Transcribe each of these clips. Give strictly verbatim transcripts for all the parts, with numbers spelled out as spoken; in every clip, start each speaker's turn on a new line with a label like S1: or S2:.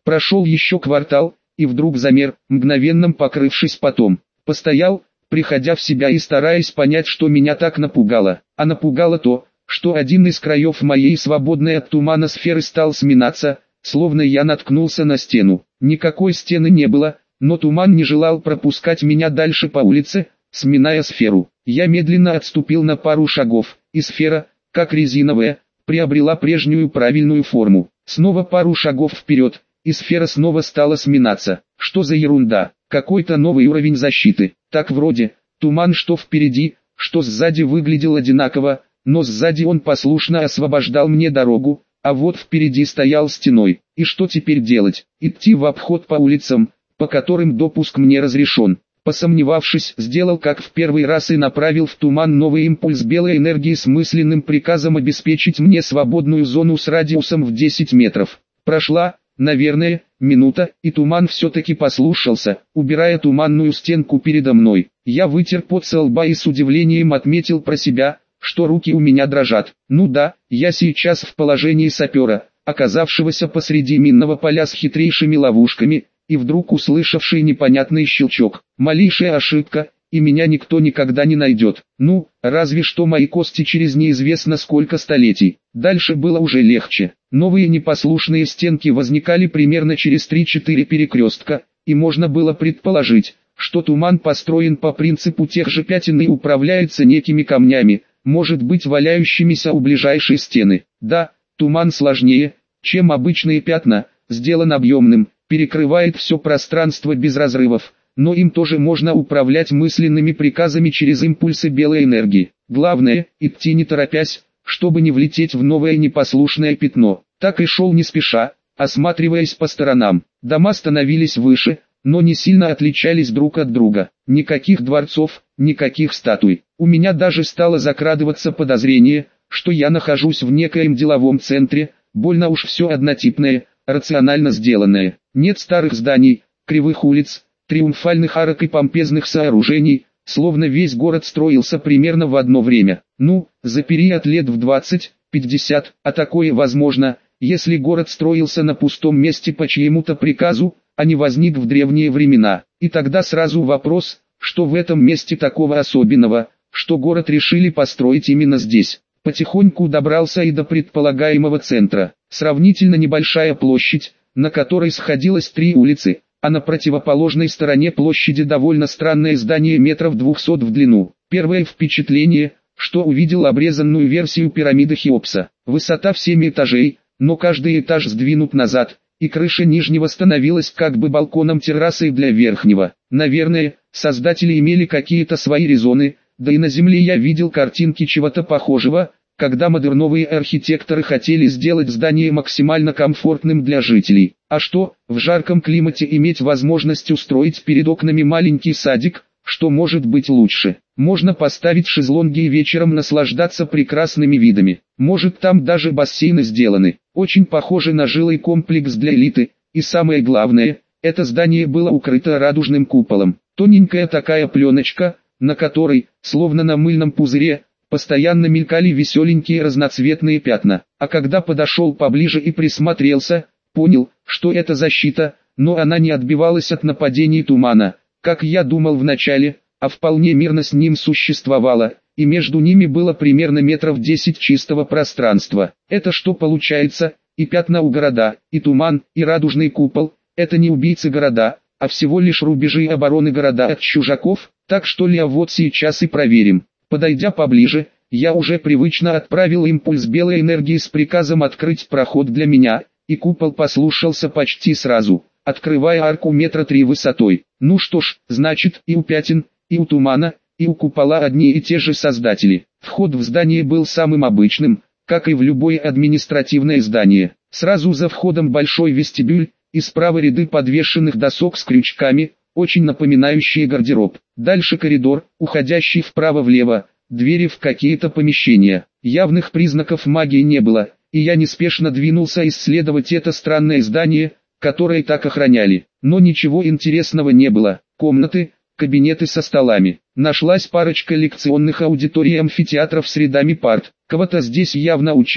S1: Прошел еще квартал, и вдруг замер, мгновенно покрывшись потом. Постоял, приходя в себя и стараясь понять, что меня так напугало. А напугало то, что один из краев моей свободной от тумана сферы стал сминаться, словно я наткнулся на стену. Никакой стены не было, но туман не желал пропускать меня дальше по улице, сминая сферу. Я медленно отступил на пару шагов, и сфера, как резиновая, приобрела прежнюю правильную форму. Снова пару шагов вперед, и сфера снова стала сминаться. Что за ерунда? Какой-то новый уровень защиты. Так вроде, туман что впереди, что сзади выглядел одинаково, но сзади он послушно освобождал мне дорогу, а вот впереди стоял стеной. И что теперь делать? Идти в обход по улицам, по которым допуск мне разрешен. Посомневавшись, сделал как в первый раз и направил в туман новый импульс белой энергии с мысленным приказом обеспечить мне свободную зону с радиусом в десять метров. Прошла, наверное, минута, и туман все-таки послушался, убирая туманную стенку передо мной. Я вытер пот со лба и с удивлением отметил про себя, что руки у меня дрожат. Ну да, я сейчас в положении сапера, оказавшегося посреди минного поля с хитрейшими ловушками, и вдруг услышавший непонятный щелчок. Малейшая ошибка, и меня никто никогда не найдет. Ну, разве что мои кости через неизвестно сколько столетий. Дальше было уже легче. Новые непослушные стенки возникали примерно через три-четыре перекрестка, и можно было предположить, что туман построен по принципу тех же пятен и управляется некими камнями, может быть валяющимися у ближайшей стены. Да, туман сложнее, чем обычные пятна, сделан объемным, перекрывает все пространство без разрывов, но им тоже можно управлять мысленными приказами через импульсы белой энергии. Главное, идти не торопясь, чтобы не влететь в новое непослушное пятно. Так и шел не спеша, осматриваясь по сторонам. Дома становились выше, но не сильно отличались друг от друга. Никаких дворцов, никаких статуй. У меня даже стало закрадываться подозрение, что я нахожусь в некоем деловом центре, больно уж все однотипное, рационально сделанное. Нет старых зданий, кривых улиц, триумфальных арок и помпезных сооружений, словно весь город строился примерно в одно время. Ну, за период лет в двадцать-пятьдесят, а такое возможно, если город строился на пустом месте по чьему-то приказу, а не возник в древние времена. И тогда сразу вопрос, что в этом месте такого особенного, что город решили построить именно здесь. Потихоньку добрался и до предполагаемого центра. Сравнительно небольшая площадь, на которой сходилось три улицы, а на противоположной стороне площади довольно странное здание метров двухсот в длину. Первое впечатление, что увидел обрезанную версию пирамиды Хеопса. Высота в семь этажей, но каждый этаж сдвинут назад, и крыша нижнего становилась как бы балконом-террасой для верхнего. Наверное, создатели имели какие-то свои резоны, да и на земле я видел картинки чего-то похожего, когда модерновые архитекторы хотели сделать здание максимально комфортным для жителей. А что, в жарком климате иметь возможность устроить перед окнами маленький садик, что может быть лучше? Можно поставить шезлонги и вечером наслаждаться прекрасными видами. Может там даже бассейны сделаны. Очень похоже на жилой комплекс для элиты, и самое главное, это здание было укрыто радужным куполом. Тоненькая такая пленочка, на которой, словно на мыльном пузыре, постоянно мелькали веселенькие разноцветные пятна. А когда подошел поближе и присмотрелся, понял, что это защита, но она не отбивалась от нападений тумана, как я думал вначале, а вполне мирно с ним существовала, и между ними было примерно метров десять чистого пространства. Это что получается? И пятна у города, и туман, и радужный купол – это не убийцы города, а всего лишь рубежи обороны города от чужаков? Так что ли, а вот сейчас и проверим. Подойдя поближе, я уже привычно отправил импульс белой энергии с приказом открыть проход для меня, и купол послушался почти сразу, открывая арку метра три высотой. Ну что ж, значит и у пятен, и у тумана, и у купола одни и те же создатели. Вход в здание был самым обычным, как и в любое административное здание. Сразу за входом большой вестибюль, и справа ряды подвешенных досок с крючками, очень напоминающие гардероб. Дальше коридор, уходящий вправо-влево, двери в какие-то помещения. Явных признаков магии не было, и я неспешно двинулся исследовать это странное здание, которое так охраняли. Но ничего интересного не было. Комнаты, кабинеты со столами. Нашлась парочка лекционных аудиторий и амфитеатров с рядами парт. Кого-то здесь явно учили,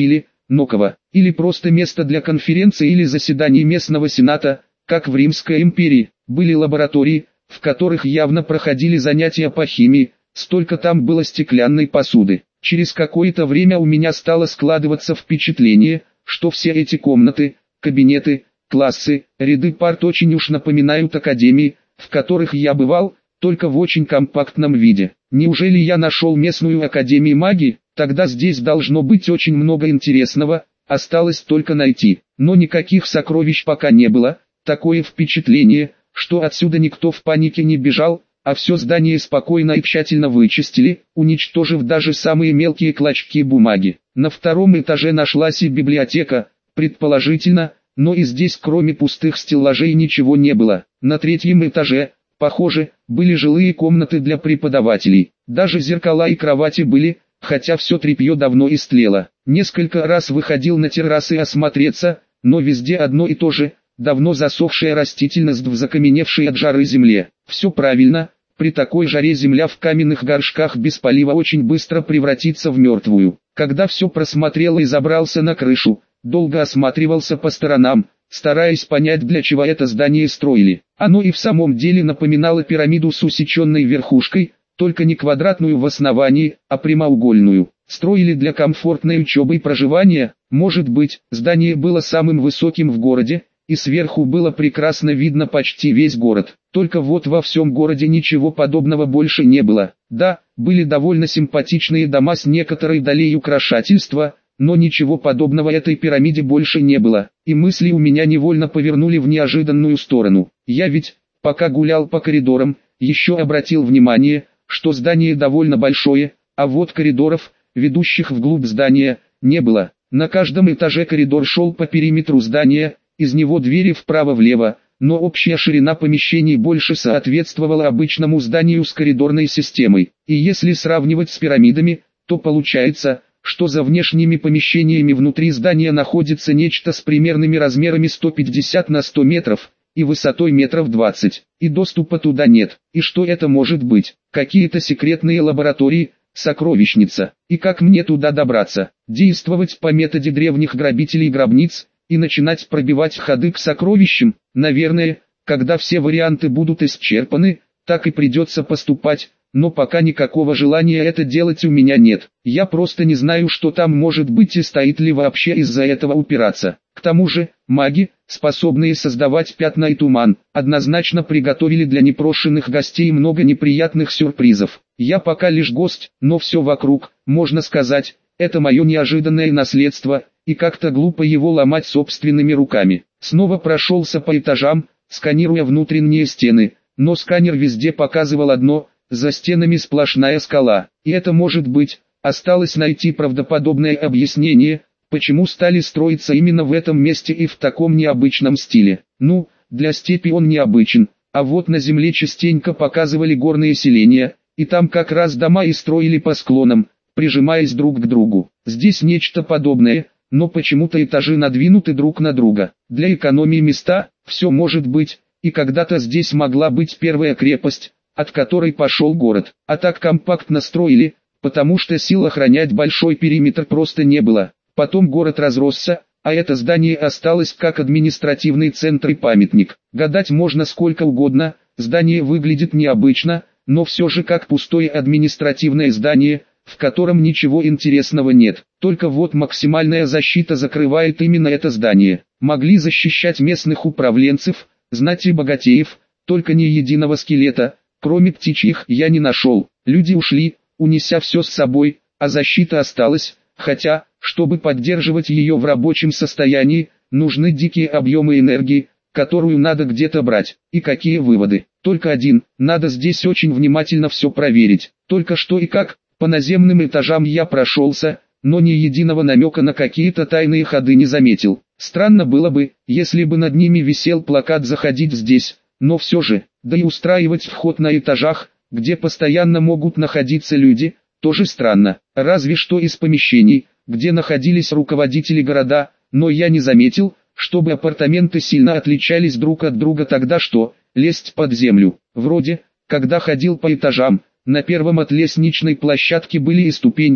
S1: Нокова, или просто место для конференции или заседаний местного сената, как в Римской империи. Были лаборатории, в которых явно проходили занятия по химии, столько там было стеклянной посуды. Через какое-то время у меня стало складываться впечатление, что все эти комнаты, кабинеты, классы, ряды парт очень уж напоминают академии, в которых я бывал, только в очень компактном виде. Неужели я нашел местную академию магии? Тогда здесь должно быть очень много интересного, осталось только найти. Но никаких сокровищ пока не было, такое впечатление, что отсюда никто в панике не бежал, а все здание спокойно и тщательно вычистили, уничтожив даже самые мелкие клочки бумаги. На втором этаже нашлась и библиотека, предположительно, но и здесь кроме пустых стеллажей ничего не было. На третьем этаже, похоже, были жилые комнаты для преподавателей. Даже зеркала и кровати были, хотя все тряпье давно истлело. Несколько раз выходил на террасы осмотреться, но везде одно и то же, давно засохшая растительность в закаменевшей от жары земле. Все правильно, при такой жаре земля в каменных горшках без полива очень быстро превратится в мертвую. Когда все просмотрел и забрался на крышу, долго осматривался по сторонам, стараясь понять, для чего это здание строили. Оно и в самом деле напоминало пирамиду с усеченной верхушкой, только не квадратную в основании, а прямоугольную. Строили для комфортной учебы и проживания, может быть. Здание было самым высоким в городе, и сверху было прекрасно видно почти весь город. Только вот во всем городе ничего подобного больше не было. Да, были довольно симпатичные дома с некоторой долей украшательства, но ничего подобного этой пирамиде больше не было. И мысли у меня невольно повернули в неожиданную сторону. Я ведь, пока гулял по коридорам, еще обратил внимание, что здание довольно большое, а вот коридоров, ведущих вглубь здания, не было. На каждом этаже коридор шел по периметру здания, из него двери вправо-влево, но общая ширина помещений больше соответствовала обычному зданию с коридорной системой. И если сравнивать с пирамидами, то получается, что за внешними помещениями внутри здания находится нечто с примерными размерами сто пятьдесят на сто метров, и высотой метров двадцать, и доступа туда нет. И что это может быть? Какие-то секретные лаборатории, сокровищница. И как мне туда добраться? Действовать по методе древних грабителей гробниц и начинать пробивать ходы к сокровищам? Наверное, когда все варианты будут исчерпаны, так и придется поступать. Но пока никакого желания это делать у меня нет. Я просто не знаю, что там может быть и стоит ли вообще из-за этого упираться. К тому же, маги, способные создавать пятна и туман, однозначно приготовили для непрошенных гостей много неприятных сюрпризов. Я пока лишь гость, но все вокруг, можно сказать, это мое неожиданное наследство, и как-то глупо его ломать собственными руками. Снова прошелся по этажам, сканируя внутренние стены, но сканер везде показывал одно – за стенами сплошная скала. И это может быть, осталось найти правдоподобное объяснение, почему стали строиться именно в этом месте и в таком необычном стиле. Ну, для степи он необычен, а вот на земле частенько показывали горные селения, и там как раз дома и строили по склонам, прижимаясь друг к другу. Здесь нечто подобное, но почему-то этажи надвинуты друг на друга. Для экономии места, все может быть, и когда-то здесь могла быть первая крепость, от которой пошел город. А так компактно строили, потому что сил охранять большой периметр просто не было. Потом город разросся, а это здание осталось как административный центр и памятник. Гадать можно сколько угодно, здание выглядит необычно, но все же как пустое административное здание, в котором ничего интересного нет. Только вот максимальная защита закрывает именно это здание. Могли защищать местных управленцев, знати богатеев, только ни единого скелета. Кроме птичьих я не нашел. Люди ушли, унеся все с собой, а защита осталась, хотя, чтобы поддерживать ее в рабочем состоянии, нужны дикие объемы энергии, которую надо где-то брать. И какие выводы? Только один, надо здесь очень внимательно все проверить. Только что и как, по наземным этажам я прошелся, но ни единого намека на какие-то тайные ходы не заметил. Странно было бы, если бы над ними висел плакат «Заходить здесь», но все же, да и устраивать вход на этажах, где постоянно могут находиться люди, тоже странно. Разве что из помещений, где находились руководители города, но я не заметил, чтобы апартаменты сильно отличались друг от друга. Тогда что, лезть под землю? Вроде, когда ходил по этажам, на первом от лестничной площадки были и ступеньки,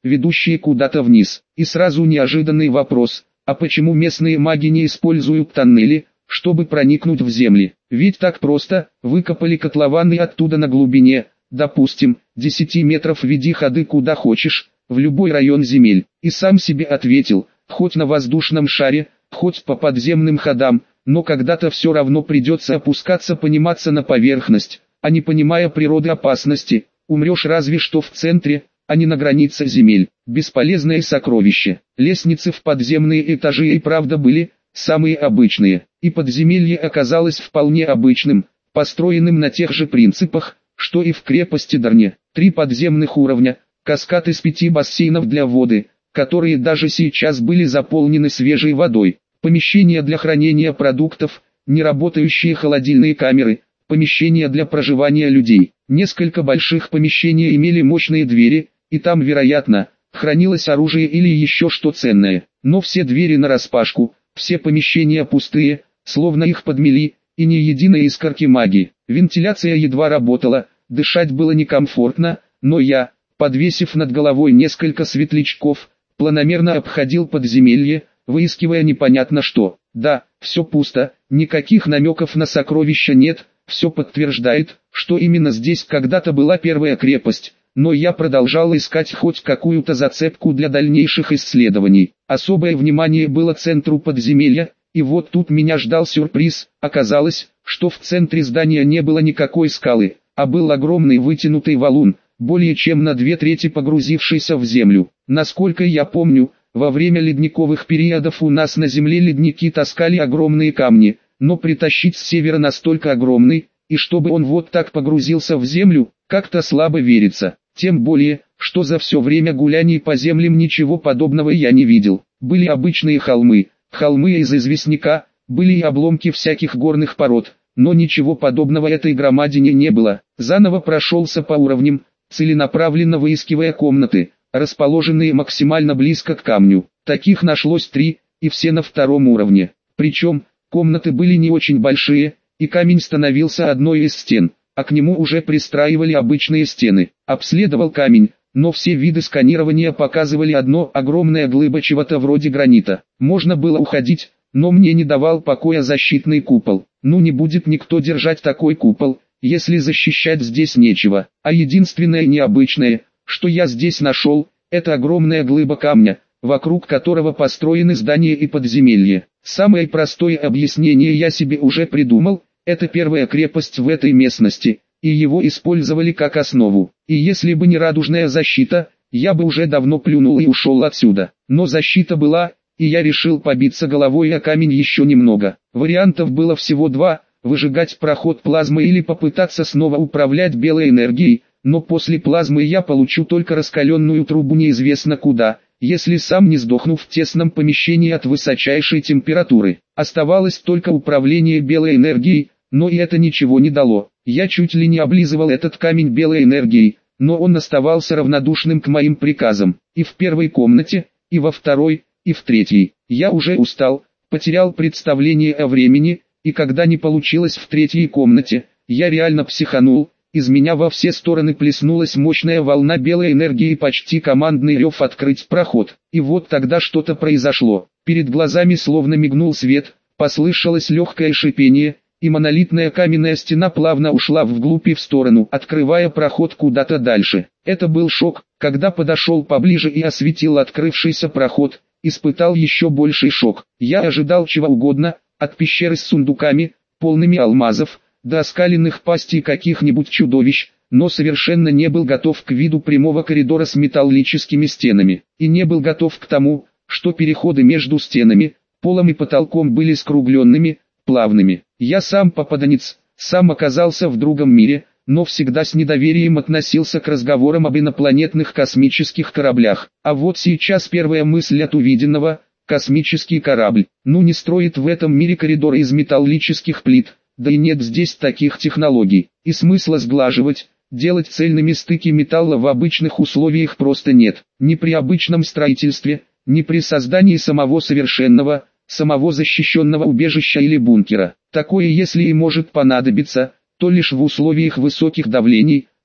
S1: ведущие куда-то вниз. И сразу неожиданный вопрос: а почему местные маги не используют тоннели, чтобы проникнуть в земли? Ведь так просто: выкопали котлован и оттуда на глубине, допустим, десяти метров веди ходы куда хочешь, в любой район земель. И сам себе ответил: хоть на воздушном шаре, хоть по подземным ходам, но когда-то все равно придется опускаться, подниматься на поверхность, а не понимая природы опасности, умрешь разве что в центре, а не на границе земель. Бесполезное сокровище. Лестницы в подземные этажи и правда были самые обычные, и подземелье оказалось вполне обычным, построенным на тех же принципах, что и в крепости Дарне. Три подземных уровня, каскад из пяти бассейнов для воды, которые даже сейчас были заполнены свежей водой, помещения для хранения продуктов, неработающие холодильные камеры, помещения для проживания людей. Несколько больших помещений имели мощные двери, и там, вероятно, хранилось оружие или еще что ценное. Но все двери нараспашку, все помещения пустые, словно их подмели, и ни единой искорки магии. Вентиляция едва работала, дышать было некомфортно, но я, подвесив над головой несколько светлячков, планомерно обходил подземелье, выискивая непонятно что. Да, все пусто, никаких намеков на сокровища нет, все подтверждает, что именно здесь когда-то была первая крепость, но я продолжал искать хоть какую-то зацепку для дальнейших исследований. Особое внимание было центру подземелья, и вот тут меня ждал сюрприз. Оказалось, что в центре здания не было никакой скалы, а был огромный вытянутый валун, более чем на две трети погрузившийся в землю. Насколько я помню, во время ледниковых периодов у нас на земле ледники таскали огромные камни, но притащить с севера настолько огромный, и чтобы он вот так погрузился в землю, как-то слабо верится. Тем более, что за все время гуляний по землям ничего подобного я не видел. Были обычные холмы, холмы из известняка, были и обломки всяких горных пород, но ничего подобного этой громадине не было. Заново прошелся по уровням, целенаправленно выискивая комнаты, расположенные максимально близко к камню. Таких нашлось три, и все на втором уровне. Причем, комнаты были не очень большие, и камень становился одной из стен, а к нему уже пристраивали обычные стены. Обследовал камень, но все виды сканирования показывали одно: огромная глыба чего-то вроде гранита. Можно было уходить, но мне не давал покоя защитный купол. Ну не будет никто держать такой купол, если защищать здесь нечего. А единственное необычное, что я здесь нашел, это огромная глыба камня, вокруг которого построены здания и подземелья. Самое простое объяснение я себе уже придумал: это первая крепость в этой местности, и его использовали как основу. И если бы не радужная защита, я бы уже давно плюнул и ушел отсюда. Но защита была, и я решил побиться головой о камень еще немного. Вариантов было всего два: выжигать проход плазмой или попытаться снова управлять белой энергией, но после плазмы я получу только раскаленную трубу неизвестно куда, если сам не сдохну в тесном помещении от высочайшей температуры. Оставалось только управление белой энергией, но и это ничего не дало. Я чуть ли не облизывал этот камень белой энергией, но он оставался равнодушным к моим приказам. И в первой комнате, и во второй, и в третьей. Я уже устал, потерял представление о времени, и когда не получилось в третьей комнате, я реально психанул. Из меня во все стороны плеснулась мощная волна белой энергии и почти командный рев открыть проход. И вот тогда что-то произошло. Перед глазами словно мигнул свет, послышалось легкое шипение, и монолитная каменная стена плавно ушла вглубь и в сторону, открывая проход куда-то дальше. Это был шок. Когда подошел поближе и осветил открывшийся проход, испытал еще больший шок. Я ожидал чего угодно, от пещеры с сундуками, полными алмазов, до оскаленных пастей каких-нибудь чудовищ, но совершенно не был готов к виду прямого коридора с металлическими стенами. И не был готов к тому, что переходы между стенами, полом и потолком были скругленными, плавными. Я сам попаданец, сам оказался в другом мире, но всегда с недоверием относился к разговорам об инопланетных космических кораблях. А вот сейчас первая мысль от увиденного – космический корабль. Ну не строит в этом мире коридор из металлических плит, да и нет здесь таких технологий. И смысла сглаживать, делать цельными стыки металла в обычных условиях просто нет. Ни при обычном строительстве, ни при создании самого совершенного, самого защищенного убежища или бункера. Такое если и может понадобиться, то лишь в условиях высоких давлений,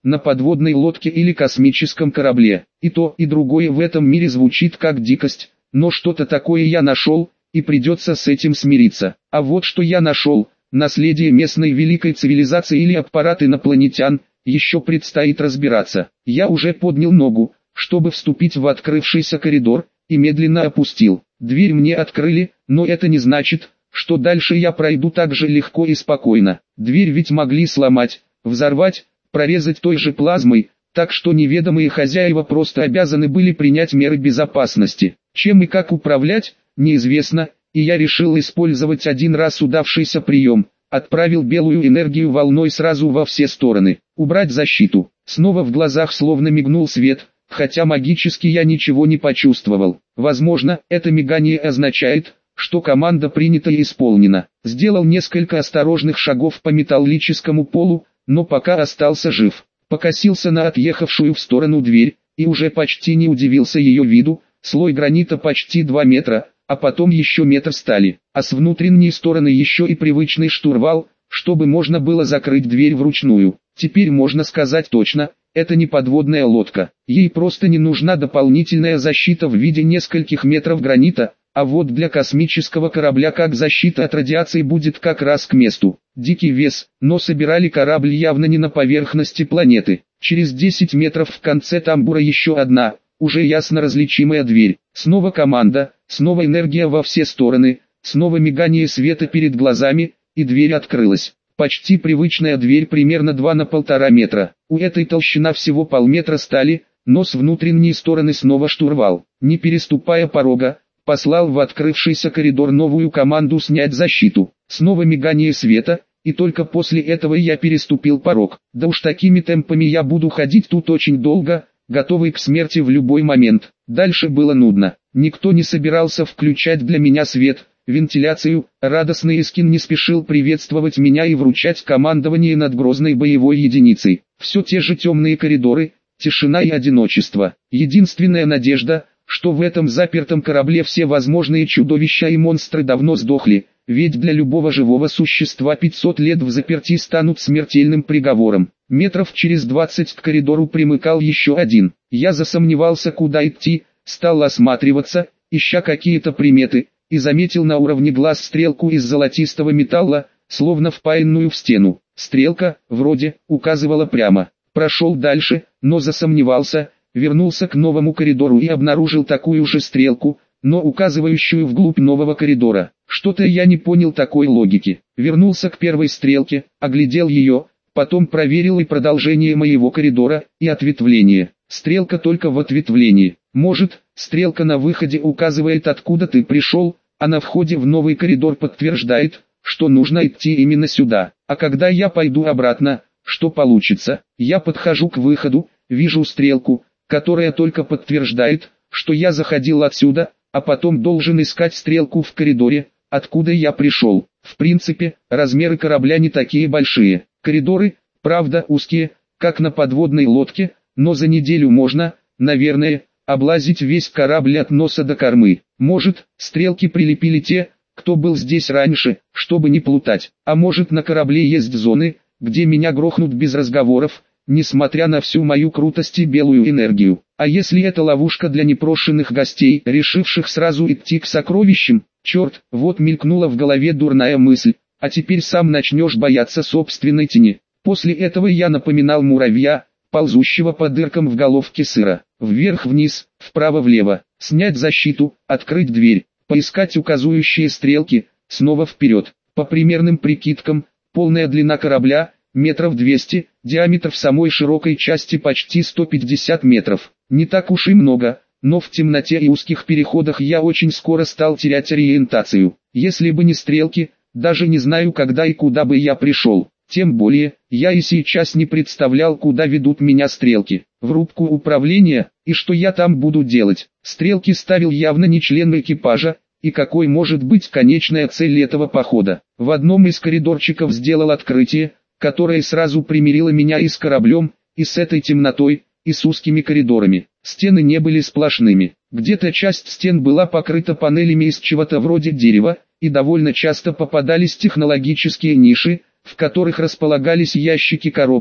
S1: на подводной лодке или космическом корабле. И то, и другое в этом мире звучит как дикость, но что-то такое я нашел, и придется с этим смириться. А вот что я нашел, наследие местной великой цивилизации или аппарат инопланетян, еще предстоит разбираться. Я уже поднял ногу, чтобы вступить в открывшийся коридор, и медленно опустил. Дверь мне открыли, но это не значит, что дальше я пройду так же легко и спокойно. Дверь ведь могли сломать, взорвать, прорезать той же плазмой, так что неведомые хозяева просто обязаны были принять меры безопасности. Чем и как управлять, неизвестно, и я решил использовать один раз удавшийся прием. Отправил белую энергию волной сразу во все стороны. Убрать защиту. Снова в глазах словно мигнул свет, хотя магически я ничего не почувствовал. Возможно, это мигание означает, что команда принята и исполнена. Сделал несколько осторожных шагов по металлическому полу, но пока остался жив. Покосился на отъехавшую в сторону дверь, и уже почти не удивился ее виду. Слой гранита почти два метра, а потом еще метр стали, а с внутренней стороны еще и привычный штурвал, чтобы можно было закрыть дверь вручную. Теперь можно сказать точно, это не подводная лодка, ей просто не нужна дополнительная защита в виде нескольких метров гранита, а вот для космического корабля как защита от радиации будет как раз к месту. Дикий вес, но собирали корабль явно не на поверхности планеты. Через десять метров в конце тамбура еще одна, уже ясно различимая дверь. Снова команда, снова энергия во все стороны, снова мигание света перед глазами, и дверь открылась. Почти привычная дверь примерно два на полтора метра. У этой толщина всего полметра стали, но с внутренней стороны снова штурвал. Не переступая порога, послал в открывшийся коридор новую команду снять защиту. Снова мигание света, и только после этого я переступил порог. Да уж такими темпами я буду ходить тут очень долго, готовый к смерти в любой момент. Дальше было нудно. Никто не собирался включать для меня свет, вентиляцию. Радостный Искин не спешил приветствовать меня и вручать командование над грозной боевой единицей. Все те же темные коридоры, тишина и одиночество. Единственная надежда, что в этом запертом корабле все возможные чудовища и монстры давно сдохли, ведь для любого живого существа пятьсот лет в заперти станут смертельным приговором. Метров через двадцать к коридору примыкал еще один. Я засомневался, куда идти, стал осматриваться, ища какие-то приметы, и заметил на уровне глаз стрелку из золотистого металла, словно впаянную в стену. Стрелка, вроде, указывала прямо. Прошел дальше, но засомневался, вернулся к новому коридору и обнаружил такую же стрелку, но указывающую вглубь нового коридора. Что-то я не понял такой логики. Вернулся к первой стрелке, оглядел ее, потом проверил и продолжение моего коридора, и ответвление. Стрелка только в ответвлении. Может, стрелка на выходе указывает, откуда ты пришел, а на входе в новый коридор подтверждает, что нужно идти именно сюда. А когда я пойду обратно, что получится? Я подхожу к выходу, вижу стрелку, которая только подтверждает, что я заходил отсюда, а потом должен искать стрелку в коридоре, откуда я пришел. В принципе, размеры корабля не такие большие. Коридоры, правда, узкие, как на подводной лодке, но за неделю можно, наверное, облазить весь корабль от носа до кормы. Может, стрелки прилепили те, кто был здесь раньше, чтобы не плутать. А может, на корабле есть зоны, где меня грохнут без разговоров, несмотря на всю мою крутость и белую энергию. А если это ловушка для непрошенных гостей, решивших сразу идти к сокровищам? Черт, вот мелькнула в голове дурная мысль, а теперь сам начнешь бояться собственной тени. После этого я напоминал муравья, ползущего по дыркам в головке сыра. Вверх-вниз, вправо-влево, снять защиту, открыть дверь, поискать указывающие стрелки, снова вперед. По примерным прикидкам, полная длина корабля – метров двести, диаметр в самой широкой части почти сто пятьдесят метров. Не так уж и много, но в темноте и узких переходах я очень скоро стал терять ориентацию. Если бы не стрелки, даже не знаю, когда и куда бы я пришел. Тем более, я и сейчас не представлял, куда ведут меня стрелки. В рубку управления, и что я там буду делать. Стрелки ставил явно не член экипажа, и какой может быть конечная цель этого похода. В одном из коридорчиков сделал открытие, которое сразу примирило меня и с кораблем, и с этой темнотой, и с узкими коридорами. Стены не были сплошными. Где-то часть стен была покрыта панелями из чего-то вроде дерева, и довольно часто попадались технологические ниши, в которых располагались ящики-коробки,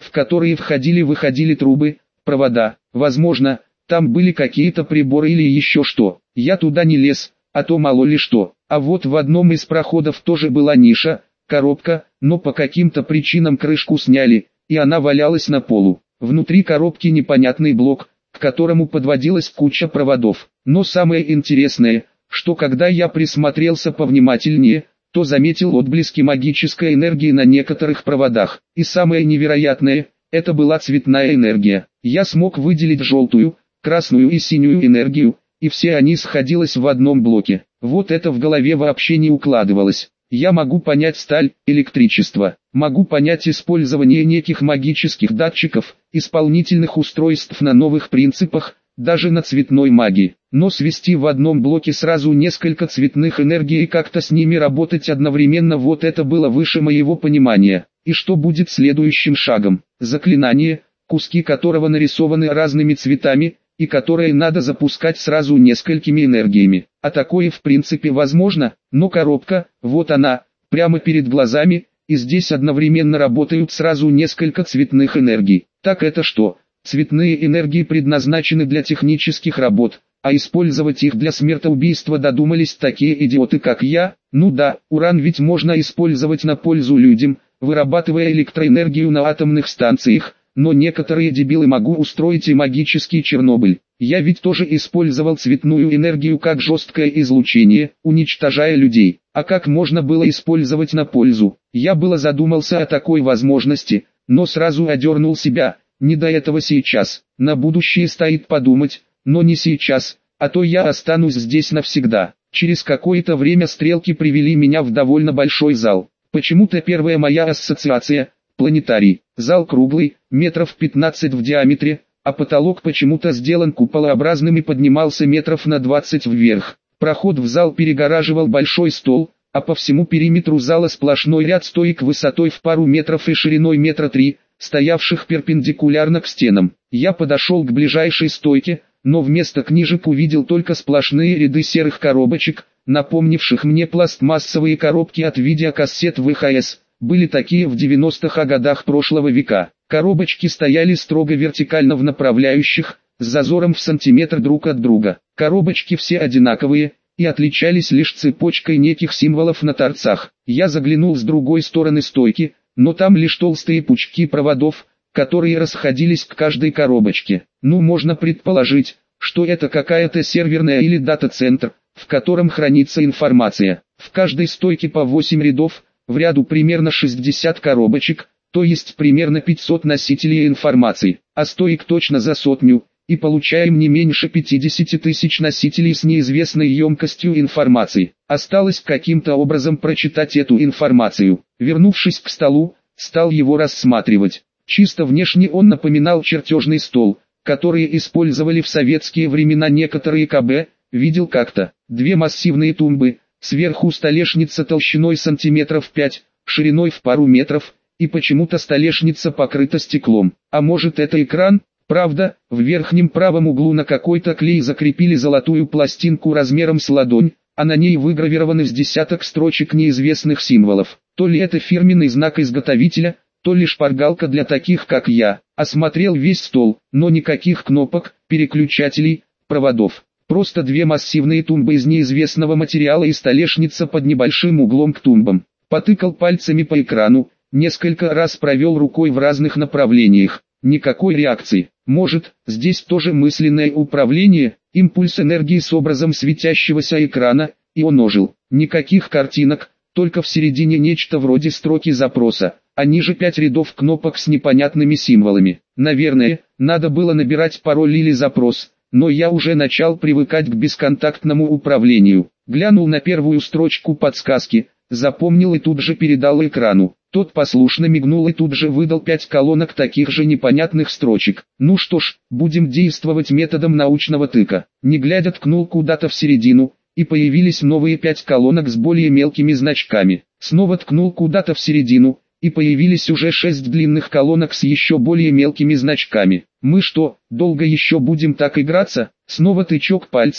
S1: в которые входили-выходили трубы, провода. Возможно, там были какие-то приборы или еще что. Я туда не лез, а то мало ли что. А вот в одном из проходов тоже была ниша, коробка, но по каким-то причинам крышку сняли, и она валялась на полу. Внутри коробки непонятный блок, к которому подводилась куча проводов. Но самое интересное, что когда я присмотрелся повнимательнее, то заметил отблески магической энергии на некоторых проводах. И самое невероятное, это была цветная энергия. Я смог выделить желтую, красную и синюю энергию, и все они сходились в одном блоке. Вот это в голове вообще не укладывалось. Я могу понять сталь, электричество, могу понять использование неких магических датчиков, исполнительных устройств на новых принципах, даже на цветной магии. Но свести в одном блоке сразу несколько цветных энергий и как-то с ними работать одновременно, вот это было выше моего понимания. И что будет следующим шагом? Заклинание, куски которого нарисованы разными цветами, и которые надо запускать сразу несколькими энергиями. А такое в принципе возможно, но коробка, вот она, прямо перед глазами, и здесь одновременно работают сразу несколько цветных энергий. Так это что? Цветные энергии предназначены для технических работ, а использовать их для смертоубийства додумались такие идиоты как я? Ну да, уран ведь можно использовать на пользу людям, вырабатывая электроэнергию на атомных станциях, но некоторые дебилы могут устроить и магический Чернобыль. Я ведь тоже использовал цветную энергию как жесткое излучение, уничтожая людей. А как можно было использовать на пользу? Я было задумался о такой возможности, но сразу одернул себя, не до этого сейчас. На будущее стоит подумать, но не сейчас, а то я останусь здесь навсегда. Через какое-то время стрелки привели меня в довольно большой зал. Почему-то первая моя ассоциация – планетарий. Зал круглый, метров пятнадцать в диаметре, а потолок почему-то сделан куполообразным и поднимался метров на двадцать вверх. Проход в зал перегораживал большой стол, а по всему периметру зала сплошной ряд стоек высотой в пару метров и шириной метра три, стоявших перпендикулярно к стенам. Я подошел к ближайшей стойке, но вместо книжек увидел только сплошные ряды серых коробочек, напомнивших мне пластмассовые коробки от видеокассет вэ ха эс. Были такие в девяностых годах прошлого века. Коробочки стояли строго вертикально в направляющих, с зазором в сантиметр друг от друга. Коробочки все одинаковые, и отличались лишь цепочкой неких символов на торцах. Я заглянул с другой стороны стойки, но там лишь толстые пучки проводов, которые расходились к каждой коробочке. Ну, можно предположить, что это какая-то серверная или дата-центр, в котором хранится информация. В каждой стойке по восемь рядов, в ряду примерно шестьдесят коробочек, то есть примерно пятьсот носителей информации, а стоек точно за сотню, и получаем не меньше пятидесяти тысяч носителей с неизвестной емкостью информации. Осталось каким-то образом прочитать эту информацию. Вернувшись к столу, стал его рассматривать. Чисто внешне он напоминал чертежный стол, который использовали в советские времена некоторые ка бэ, видел как-то. Две массивные тумбы, сверху столешница толщиной сантиметров пять, шириной в пару метров, и почему-то столешница покрыта стеклом. А может, это экран? Правда, в верхнем правом углу на какой-то клей закрепили золотую пластинку размером с ладонь, а на ней выгравированы с десяток строчек неизвестных символов. То ли это фирменный знак изготовителя, то ли шпаргалка для таких как я. Осмотрел весь стол, но никаких кнопок, переключателей, проводов. Просто две массивные тумбы из неизвестного материала и столешница под небольшим углом к тумбам. Потыкал пальцами по экрану, несколько раз провел рукой в разных направлениях. Никакой реакции. Может, здесь тоже мысленное управление, импульс энергии с образом светящегося экрана, и он ожил. Никаких картинок, только в середине нечто вроде строки запроса, а ниже пять рядов кнопок с непонятными символами. Наверное, надо было набирать пароль или запрос. Но я уже начал привыкать к бесконтактному управлению. Глянул на первую строчку подсказки, запомнил и тут же передал экрану. Тот послушно мигнул и тут же выдал пять колонок таких же непонятных строчек. Ну что ж, будем действовать методом научного тыка. Не глядя ткнул куда-то в середину, и появились новые пять колонок с более мелкими значками. Снова ткнул куда-то в середину, и появились уже шесть длинных колонок с еще более мелкими значками. Мы что, долго еще будем так играться? Снова тычок пальцем,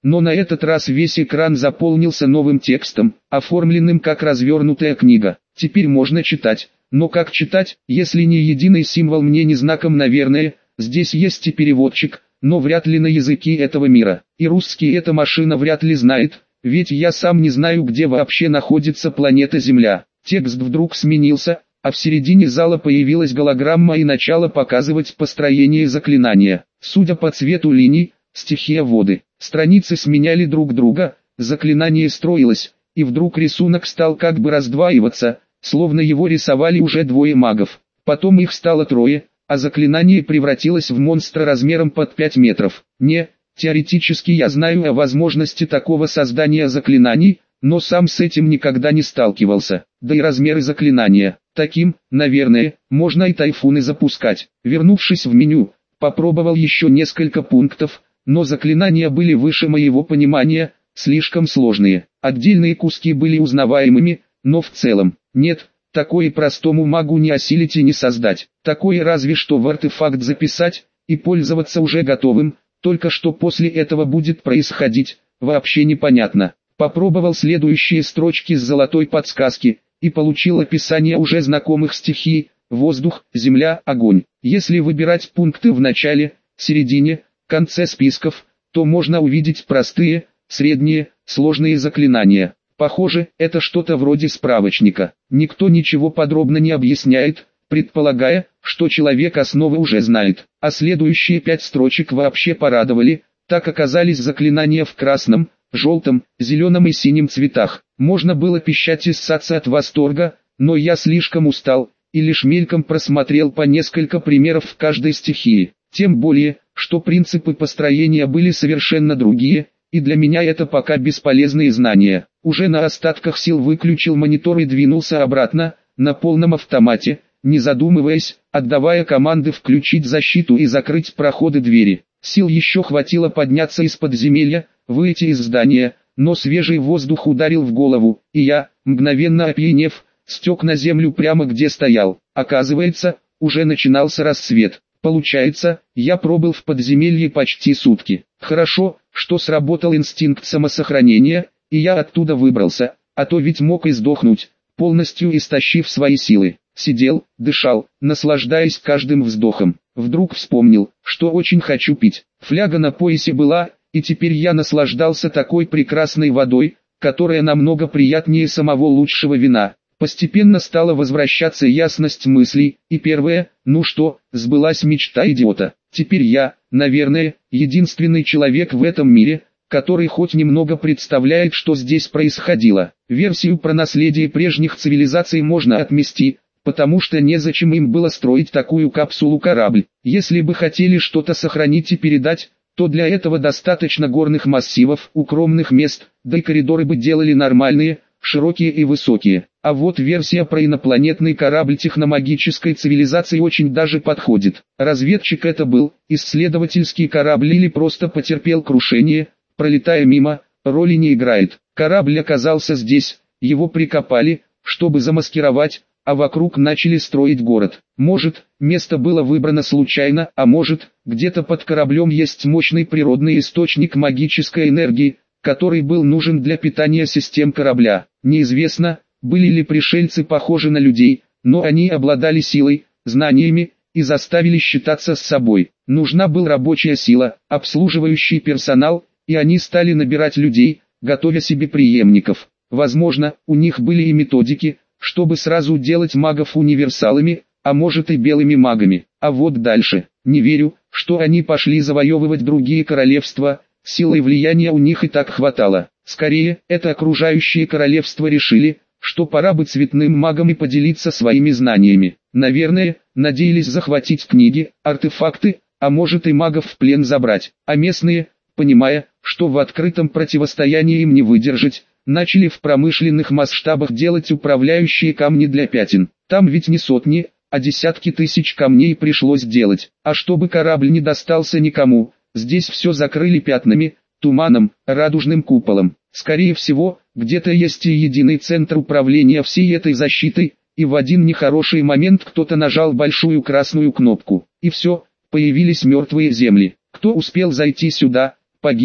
S1: но на этот раз весь экран заполнился новым текстом, оформленным как развернутая книга. Теперь можно читать, но как читать, если ни единый символ мне не знаком? Наверное, здесь есть и переводчик, но вряд ли на языке этого мира. И русский эта машина вряд ли знает, ведь я сам не знаю, где вообще находится планета Земля. Текст вдруг сменился, а в середине зала появилась голограмма и начала показывать построение заклинания. Судя по цвету линий, стихия воды. Страницы сменяли друг друга, заклинание строилось, и вдруг рисунок стал как бы раздваиваться, словно его рисовали уже двое магов. Потом их стало трое, а заклинание превратилось в монстра размером под пять метров. Не, теоретически я знаю о возможности такого создания заклинаний, но сам с этим никогда не сталкивался. Да и размеры заклинания. Таким, наверное, можно и тайфуны запускать. Вернувшись в меню, попробовал еще несколько пунктов, но заклинания были выше моего понимания, слишком сложные. Отдельные куски были узнаваемыми, но в целом, нет, такое простому магу не осилить и не создать. Такое разве что в артефакт записать, и пользоваться уже готовым, только что после этого будет происходить, вообще непонятно. Попробовал следующие строчки с золотой подсказки, и получил описание уже знакомых стихий: воздух, земля, огонь. Если выбирать пункты в начале, середине, конце списков, то можно увидеть простые, средние, сложные заклинания. Похоже, это что-то вроде справочника. Никто ничего подробно не объясняет, предполагая, что человек основы уже знает. А следующие пять строчек вообще порадовали, так оказались заклинания в красном, желтом, зеленом и синем цветах. Можно было пищать и ссаться от восторга, но я слишком устал, и лишь мельком просмотрел по несколько примеров в каждой стихии. Тем более, что принципы построения были совершенно другие, и для меня это пока бесполезные знания. Уже на остатках сил выключил монитор и двинулся обратно, на полном автомате, не задумываясь, отдавая команды включить защиту и закрыть проходы двери. Сил еще хватило подняться из подземелья, выйти из здания, но свежий воздух ударил в голову, и я, мгновенно опьянев, стек на землю прямо где стоял. Оказывается, уже начинался рассвет. Получается, я пробыл в подземелье почти сутки. Хорошо, что сработал инстинкт самосохранения, и я оттуда выбрался, а то ведь мог и сдохнуть, полностью истощив свои силы. Сидел, дышал, наслаждаясь каждым вздохом. Вдруг вспомнил, что очень хочу пить. Фляга на поясе была, и теперь я наслаждался такой прекрасной водой, которая намного приятнее самого лучшего вина. Постепенно стала возвращаться ясность мыслей, и первое, ну что, сбылась мечта идиота. Теперь я, наверное, единственный человек в этом мире, который хоть немного представляет, что здесь происходило. Версию про наследие прежних цивилизаций можно отмести, потому что незачем им было строить такую капсулу-корабль. Если бы хотели что-то сохранить и передать, то для этого достаточно горных массивов, укромных мест, да и коридоры бы делали нормальные, широкие и высокие. А вот версия про инопланетный корабль техномагической цивилизации очень даже подходит. Разведчик это был, исследовательский корабль или просто потерпел крушение, пролетая мимо, роли не играет. Корабль оказался здесь, его прикопали, чтобы замаскировать, а вокруг начали строить город. Может, место было выбрано случайно, а может, где-то под кораблем есть мощный природный источник магической энергии, который был нужен для питания систем корабля. Неизвестно, были ли пришельцы похожи на людей, но они обладали силой, знаниями, и заставили считаться с собой. Нужна была рабочая сила, обслуживающий персонал, и они стали набирать людей, готовя себе преемников. Возможно, у них были и методики, чтобы сразу делать магов универсалами, а может и белыми магами. А вот дальше, не верю, что они пошли завоевывать другие королевства, силы и влияния у них и так хватало. Скорее, это окружающие королевства решили, что пора бы цветным магам и поделиться своими знаниями. Наверное, надеялись захватить книги, артефакты, а может и магов в плен забрать. А местные, понимая, что в открытом противостоянии им не выдержать, начали в промышленных масштабах делать управляющие камни для пятен. Там ведь не сотни, а десятки тысяч камней пришлось делать. А чтобы корабль не достался никому, здесь все закрыли пятнами, туманом, радужным куполом. Скорее всего, где-то есть и единый центр управления всей этой защитой, и в один нехороший момент кто-то нажал большую красную кнопку. И все, появились мертвые земли. Кто успел зайти сюда, погибли.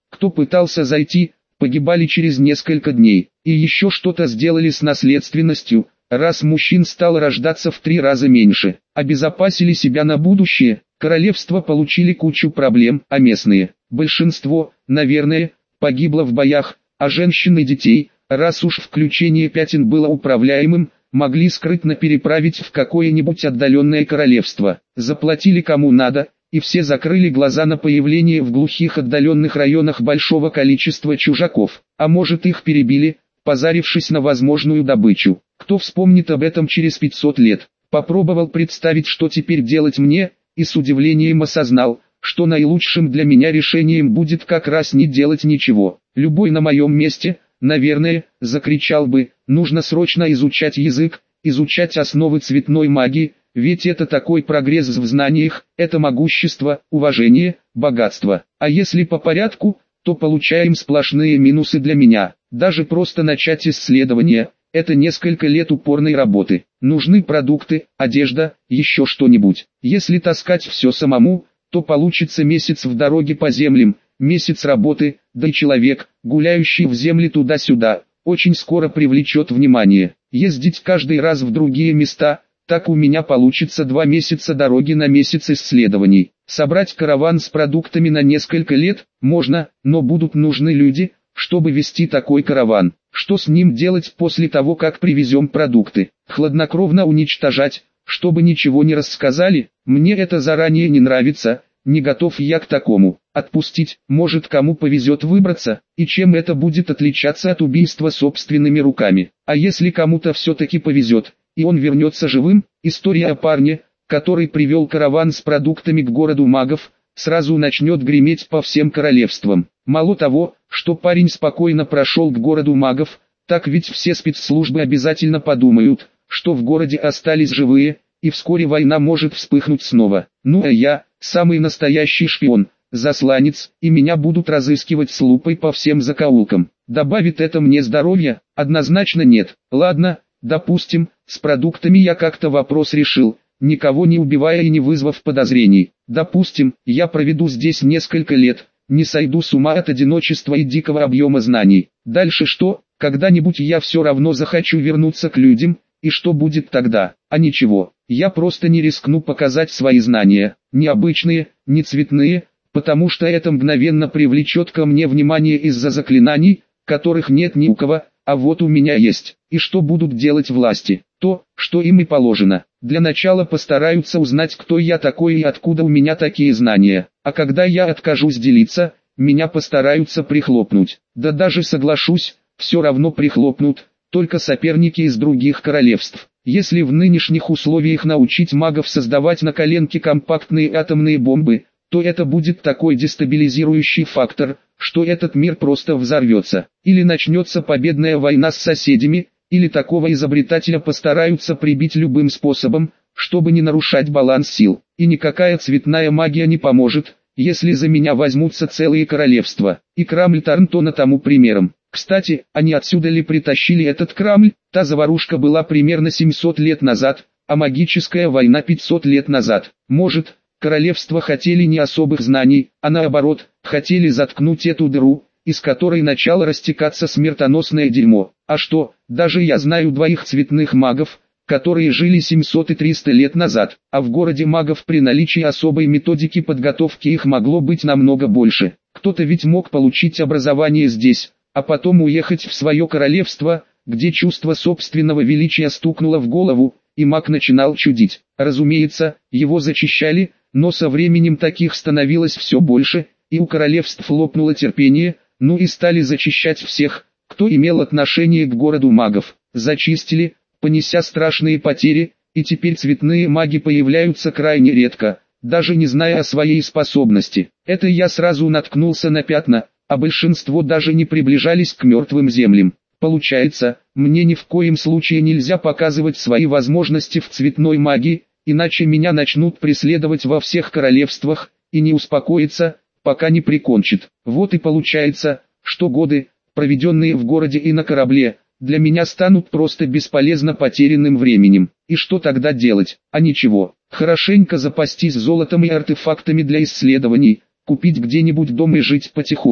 S1: Кто пытался зайти, погибали через несколько дней. И еще что-то сделали с наследственностью, раз мужчин стало рождаться в три раза меньше. Обезопасили себя на будущее, королевства получили кучу проблем, а местные, большинство, наверное, погибло в боях, а женщин и детей, раз уж включение пятен было управляемым, могли скрытно переправить в какое-нибудь отдаленное королевство. Заплатили кому надо, и все закрыли глаза на появление в глухих отдаленных районах большого количества чужаков. А может, их перебили, позарившись на возможную добычу. Кто вспомнит об этом через пятьсот лет? Попробовал представить, что теперь делать мне, и с удивлением осознал, что наилучшим для меня решением будет как раз не делать ничего. Любой на моем месте, наверное, закричал бы: нужно срочно изучать язык, изучать основы цветной магии, ведь это такой прогресс в знаниях, это могущество, уважение, богатство. А если по порядку, то получаем сплошные минусы для меня. Даже просто начать исследование – это несколько лет упорной работы. Нужны продукты, одежда, еще что-нибудь. Если таскать все самому, то получится месяц в дороге по землям, месяц работы, да и человек, гуляющий в земле туда-сюда, очень скоро привлечет внимание. Ездить каждый раз в другие места, так у меня получится два месяца дороги на месяц исследований. Собрать караван с продуктами на несколько лет можно, но будут нужны люди, чтобы вести такой караван. Что с ним делать после того, как привезем продукты? Хладнокровно уничтожать, чтобы ничего не рассказали? Мне это заранее не нравится, не готов я к такому. Отпустить, может, кому повезет выбраться, и чем это будет отличаться от убийства собственными руками. А если кому-то все-таки повезет, и он вернется живым? История о парне, который привел караван с продуктами к городу магов, сразу начнет греметь по всем королевствам. Мало того, что парень спокойно прошел к городу магов, так ведь все спецслужбы обязательно подумают, что в городе остались живые, и вскоре война может вспыхнуть снова. Ну а я, самый настоящий шпион, засланец, и меня будут разыскивать с лупой по всем закоулкам. Добавит это мне здоровья? Однозначно нет. Ладно, допустим, с продуктами я как-то вопрос решил, никого не убивая и не вызвав подозрений. Допустим, я проведу здесь несколько лет, не сойду с ума от одиночества и дикого объема знаний. Дальше что? Когда-нибудь я все равно захочу вернуться к людям, и что будет тогда? А ничего, я просто не рискну показать свои знания, не обычные, не цветные, потому что это мгновенно привлечет ко мне внимание из-за заклинаний, которых нет ни у кого, а вот у меня есть. И что будут делать власти? То, что им и положено. Для начала постараются узнать, кто я такой и откуда у меня такие знания. А когда я откажусь делиться, меня постараются прихлопнуть. Да даже соглашусь, все равно прихлопнут, только соперники из других королевств. Если в нынешних условиях научить магов создавать на коленке компактные атомные бомбы, то это будет такой дестабилизирующий фактор, что этот мир просто взорвется. Или начнется победная война с соседями, или такого изобретателя постараются прибить любым способом, чтобы не нарушать баланс сил. И никакая цветная магия не поможет, если за меня возьмутся целые королевства. И Крамль Тарнтона тому примером. Кстати, а не отсюда ли притащили этот Крамль? Та заварушка была примерно семьсот лет назад, а магическая война пятьсот лет назад. Может, королевства хотели не особых знаний, а наоборот, хотели заткнуть эту дыру, из которой начало растекаться смертоносное дерьмо. А что, даже я знаю двоих цветных магов, которые жили семьсот и триста лет назад, а в городе магов при наличии особой методики подготовки их могло быть намного больше. Кто-то ведь мог получить образование здесь, а потом уехать в свое королевство, где чувство собственного величия стукнуло в голову, и маг начинал чудить. Разумеется, его зачищали, но со временем таких становилось все больше, и у королевств лопнуло терпение, ну и стали зачищать всех, кто имел отношение к городу магов. Зачистили, понеся страшные потери, и теперь цветные маги появляются крайне редко, даже не зная о своей способности. Это я сразу наткнулся на пятна, а большинство даже не приближались к мертвым землям. Получается, мне ни в коем случае нельзя показывать свои возможности в цветной магии, иначе меня начнут преследовать во всех королевствах, и не успокоиться, пока не прикончит. Вот и получается, что годы, проведенные в городе и на корабле, для меня станут просто бесполезно потерянным временем. И что тогда делать? А ничего, хорошенько запастись золотом и артефактами для исследований, купить где-нибудь дом и жить потихоньку.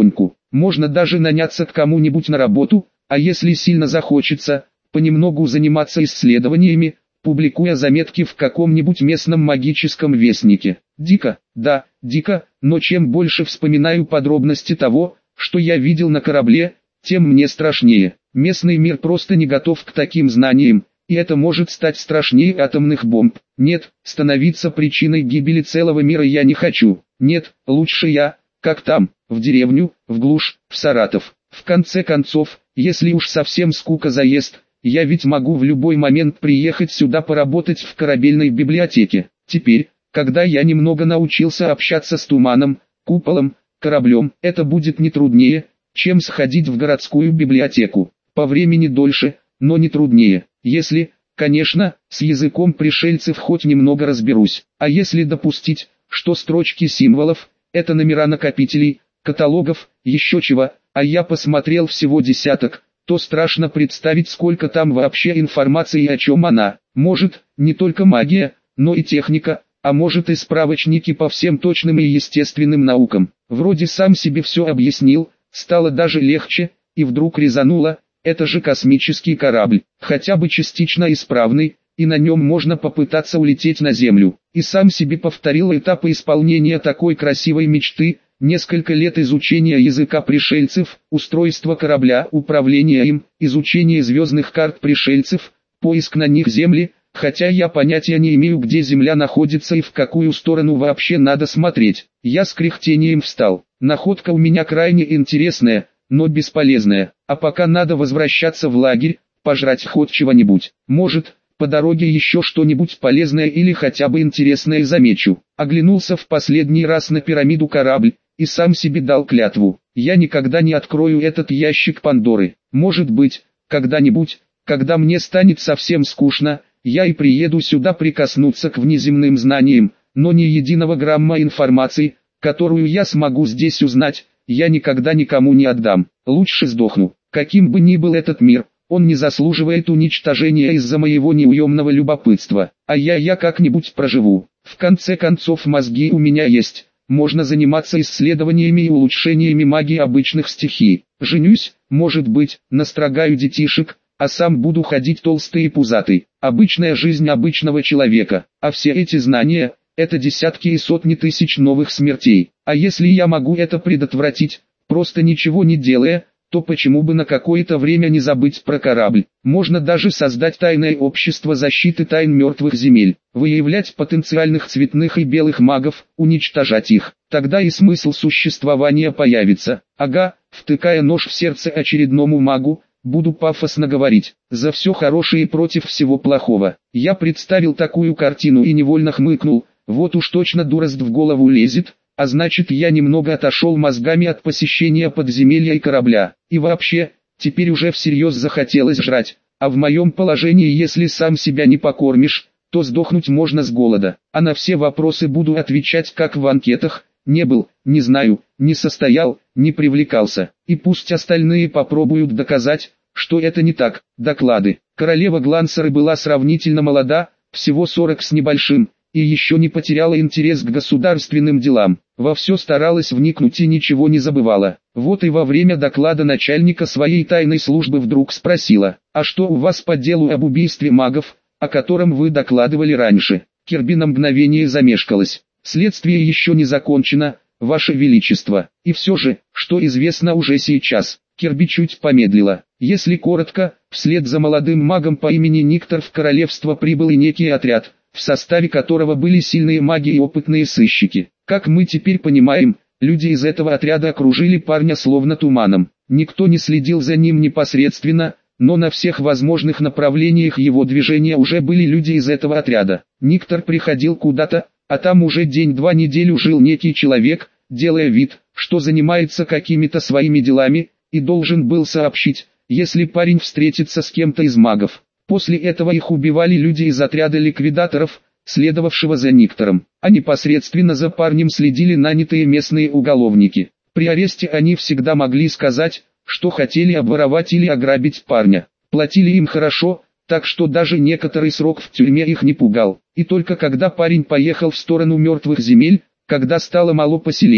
S1: можно даже наняться к кому-нибудь на работу, а если сильно захочется, понемногу заниматься исследованиями, публикуя заметки в каком-нибудь местном магическом вестнике. Дико, да, дико, но чем больше вспоминаю подробности того, что я видел на корабле, тем мне страшнее. Местный мир просто не готов к таким знаниям, и это может стать страшнее атомных бомб. Нет, становиться причиной гибели целого мира я не хочу. Нет, лучше я, как там, в деревню, в глушь, в Саратов. В конце концов, если уж совсем скука заест, я ведь могу в любой момент приехать сюда поработать в корабельной библиотеке. Теперь, когда я немного научился общаться с туманом, куполом, кораблем, это будет не труднее, чем сходить в городскую библиотеку. По времени дольше, но не труднее. Если, конечно, с языком пришельцев хоть немного разберусь. А если допустить, что строчки символов – это номера накопителей, каталогов, еще чего, а я посмотрел всего десяток, то страшно представить, сколько там вообще информации и о чем она. Может, не только магия, но и техника, а может и справочники по всем точным и естественным наукам. Вроде сам себе все объяснил, стало даже легче, и вдруг резануло, это же космический корабль, хотя бы частично исправный, и на нем можно попытаться улететь на Землю. И сам себе повторил этапы исполнения такой красивой мечты, несколько лет изучения языка пришельцев, устройство корабля, управление им, изучение звездных карт пришельцев, поиск на них Земли, хотя я понятия не имею, где Земля находится и в какую сторону вообще надо смотреть. Я с кряхтением встал. Находка у меня крайне интересная, но бесполезная, а пока надо возвращаться в лагерь, пожрать хоть чего-нибудь. Может, по дороге еще что-нибудь полезное или хотя бы интересное замечу. Оглянулся в последний раз на пирамиду корабль, и сам себе дал клятву. Я никогда не открою этот ящик Пандоры. Может быть, когда-нибудь, когда мне станет совсем скучно, я и приеду сюда прикоснуться к внеземным знаниям, но ни единого грамма информации, которую я смогу здесь узнать, я никогда никому не отдам. Лучше сдохну. Каким бы ни был этот мир, он не заслуживает уничтожения из-за моего неуемного любопытства, а я я как-нибудь проживу. В конце концов мозги у меня есть, можно заниматься исследованиями и улучшениями магии обычных стихий. Женюсь, может быть, настрогаю детишек, а сам буду ходить толстый и пузатый. Обычная жизнь обычного человека, а все эти знания – это десятки и сотни тысяч новых смертей. А если я могу это предотвратить, просто ничего не делая, то почему бы на какое-то время не забыть про корабль? Можно даже создать тайное общество защиты тайн мертвых земель, выявлять потенциальных цветных и белых магов, уничтожать их. Тогда и смысл существования появится. Ага, втыкая нож в сердце очередному магу, буду пафосно говорить, за все хорошее и против всего плохого. Я представил такую картину и невольно хмыкнул, вот уж точно дурость в голову лезет, а значит я немного отошел мозгами от посещения подземелья и корабля. И вообще, теперь уже всерьез захотелось жрать, а в моем положении если сам себя не покормишь, то сдохнуть можно с голода. А на все вопросы буду отвечать как в анкетах, не был, не знаю, не состоял, не привлекался. И пусть остальные попробуют доказать, что это не так. Доклады. Королева Глансеры была сравнительно молода, всего сорок с небольшим, и еще не потеряла интерес к государственным делам. Во все старалась вникнуть и ничего не забывала. Вот и во время доклада начальника своей тайной службы вдруг спросила: «А что у вас по делу об убийстве магов, о котором вы докладывали раньше?» Кирби на мгновение замешкалась. «Следствие еще не закончено, Ваше Величество. И все же, что известно уже сейчас?» Кирби чуть помедлила. Если коротко, вслед за молодым магом по имени Никтор в королевство прибыл и некий отряд, в составе которого были сильные маги и опытные сыщики. Как мы теперь понимаем, люди из этого отряда окружили парня словно туманом. Никто не следил за ним непосредственно, но на всех возможных направлениях его движения уже были люди из этого отряда. Никтор приходил куда-то, а там уже день-два неделю жил некий человек, делая вид, что занимается какими-то своими делами, и должен был сообщить, если парень встретится с кем-то из магов. После этого их убивали люди из отряда ликвидаторов, следовавшего за Никтором, а непосредственно за парнем следили нанятые местные уголовники. При аресте они всегда могли сказать, что хотели обворовать или ограбить парня. Платили им хорошо, так что даже некоторый срок в тюрьме их не пугал. И только когда парень поехал в сторону мертвых земель, когда стало мало поселений,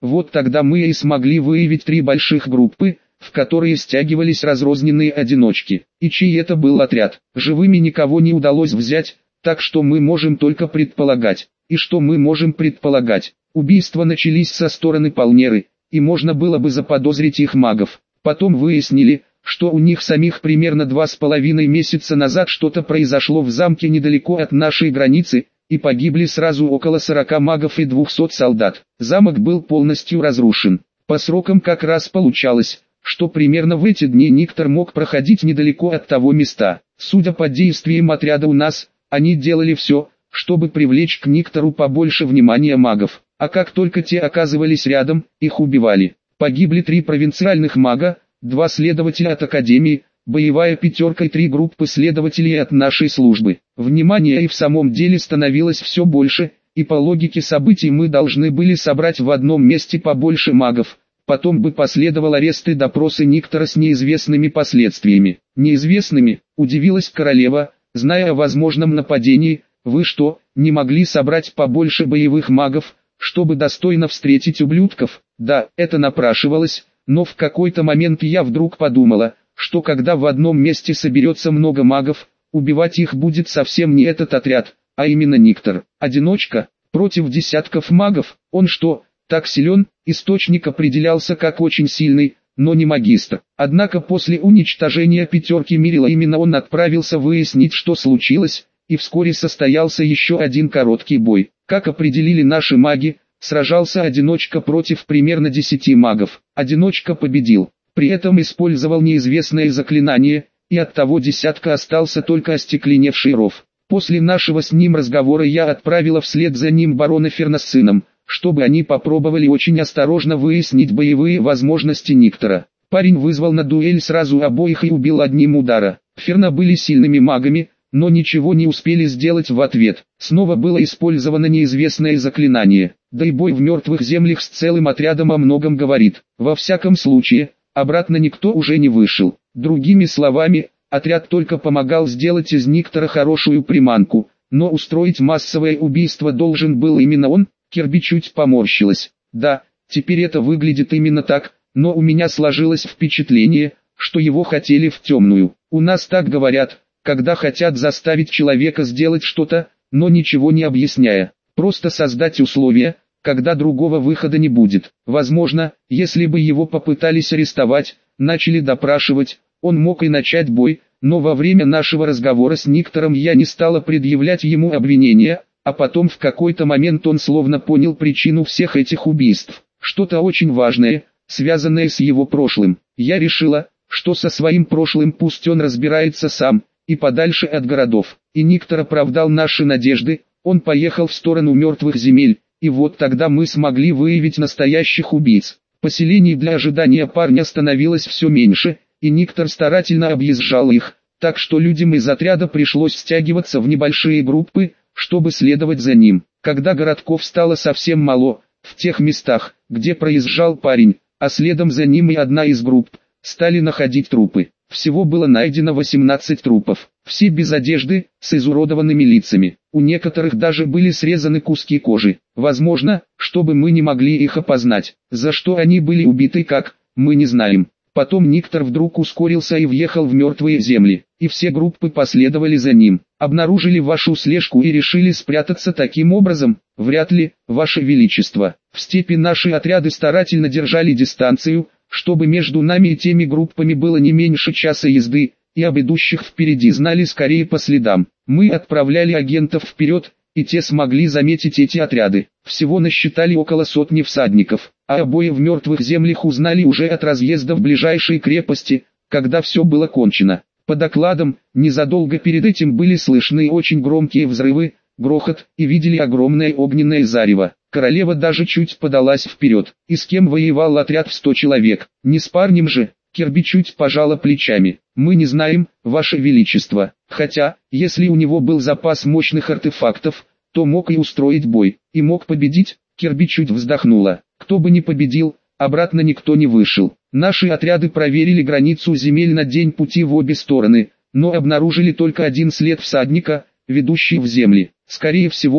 S1: Вот тогда мы и смогли выявить три больших группы, в которые стягивались разрозненные одиночки. И чей это был отряд? Живыми никого не удалось взять, так что мы можем только предполагать. И что мы можем предполагать? Убийства начались со стороны Палмеры, и можно было бы заподозрить их магов. Потом выяснили, что у них самих примерно два с половиной месяца назад что-то произошло в замке недалеко от нашей границы, и погибли сразу около сорока магов и двухсот солдат. Замок был полностью разрушен. По срокам как раз получалось, что примерно в эти дни Никтор мог проходить недалеко от того места. Судя по действиям отряда у нас, они делали все, чтобы привлечь к Никтору побольше внимания магов. А как только те оказывались рядом, их убивали. Погибли три провинциальных мага, два следователя от Академии, боевая пятерка и три группы следователей от нашей службы. Внимание и в самом деле становилось все больше, и по логике событий мы должны были собрать в одном месте побольше магов. Потом бы последовал арест и допросы Никтора с неизвестными последствиями. Неизвестными, удивилась королева, зная о возможном нападении. Вы что, не могли собрать побольше боевых магов, чтобы достойно встретить ублюдков? Да, это напрашивалось, но в какой-то момент я вдруг подумала, что когда в одном месте соберется много магов, убивать их будет совсем не этот отряд, а именно Никтор. Одиночка, против десятков магов, он что, так силен? Источник определялся как очень сильный, но не магистр. Однако после уничтожения пятерки Мирила именно он отправился выяснить, что случилось, и вскоре состоялся еще один короткий бой. Как определили наши маги, сражался одиночка против примерно десяти магов. Одиночка победил. При этом использовал неизвестное заклинание, и от того десятка остался только остекленевший ров. После нашего с ним разговора я отправила вслед за ним барона Ферна с сыном, чтобы они попробовали очень осторожно выяснить боевые возможности Никтора. Парень вызвал на дуэль сразу обоих и убил одним ударом. Ферна были сильными магами, но ничего не успели сделать в ответ. Снова было использовано неизвестное заклинание. Да и бой в мертвых землях с целым отрядом о многом говорит. Во всяком случае, обратно никто уже не вышел. Другими словами, отряд только помогал сделать из Никтора хорошую приманку, но устроить массовое убийство должен был именно он. Кирби чуть поморщилась. Да, теперь это выглядит именно так, но у меня сложилось впечатление, что его хотели в темную. У нас так говорят, когда хотят заставить человека сделать что-то, но ничего не объясняя. Просто создать условия, когда другого выхода не будет. Возможно, если бы его попытались арестовать, начали допрашивать, он мог и начать бой, но во время нашего разговора с Никтором я не стала предъявлять ему обвинения, а потом в какой-то момент он словно понял причину всех этих убийств. Что-то очень важное, связанное с его прошлым. Я решила, что со своим прошлым пусть он разбирается сам, и подальше от городов. И Никтор оправдал наши надежды, он поехал в сторону мертвых земель, и вот тогда мы смогли выявить настоящих убийц. Поселений для ожидания парня становилось все меньше, и Никтор старательно объезжал их, так что людям из отряда пришлось стягиваться в небольшие группы, чтобы следовать за ним. Когда городков стало совсем мало, в тех местах, где проезжал парень, а следом за ним и одна из групп, стали находить трупы. Всего было найдено восемнадцать трупов, все без одежды, с изуродованными лицами. У некоторых даже были срезаны куски кожи. Возможно, чтобы мы не могли их опознать. За что они были убиты как, мы не знаем. Потом Никтор вдруг ускорился и въехал в мертвые земли, и все группы последовали за ним. Обнаружили вашу слежку и решили спрятаться таким образом? Вряд ли, ваше величество. В степи наши отряды старательно держали дистанцию, чтобы между нами и теми группами было не меньше часа езды, и об идущих впереди знали скорее по следам. Мы отправляли агентов вперед, и те смогли заметить эти отряды. Всего насчитали около сотни всадников, а обои в мертвых землях узнали уже от разъезда в ближайшей крепости, когда все было кончено. По докладам, незадолго перед этим были слышны очень громкие взрывы, грохот, и видели огромное огненное зарево. Королева даже чуть подалась вперед. И с кем воевал отряд в сто человек? Не с парнем же? Кирби чуть пожала плечами. Мы не знаем, ваше величество. Хотя, если у него был запас мощных артефактов, то мог и устроить бой. И мог победить? Кирби чуть вздохнула. Кто бы ни победил, обратно никто не вышел. Наши отряды проверили границу земель на день пути в обе стороны, но обнаружили только один след всадника, ведущий в земли. Скорее всего,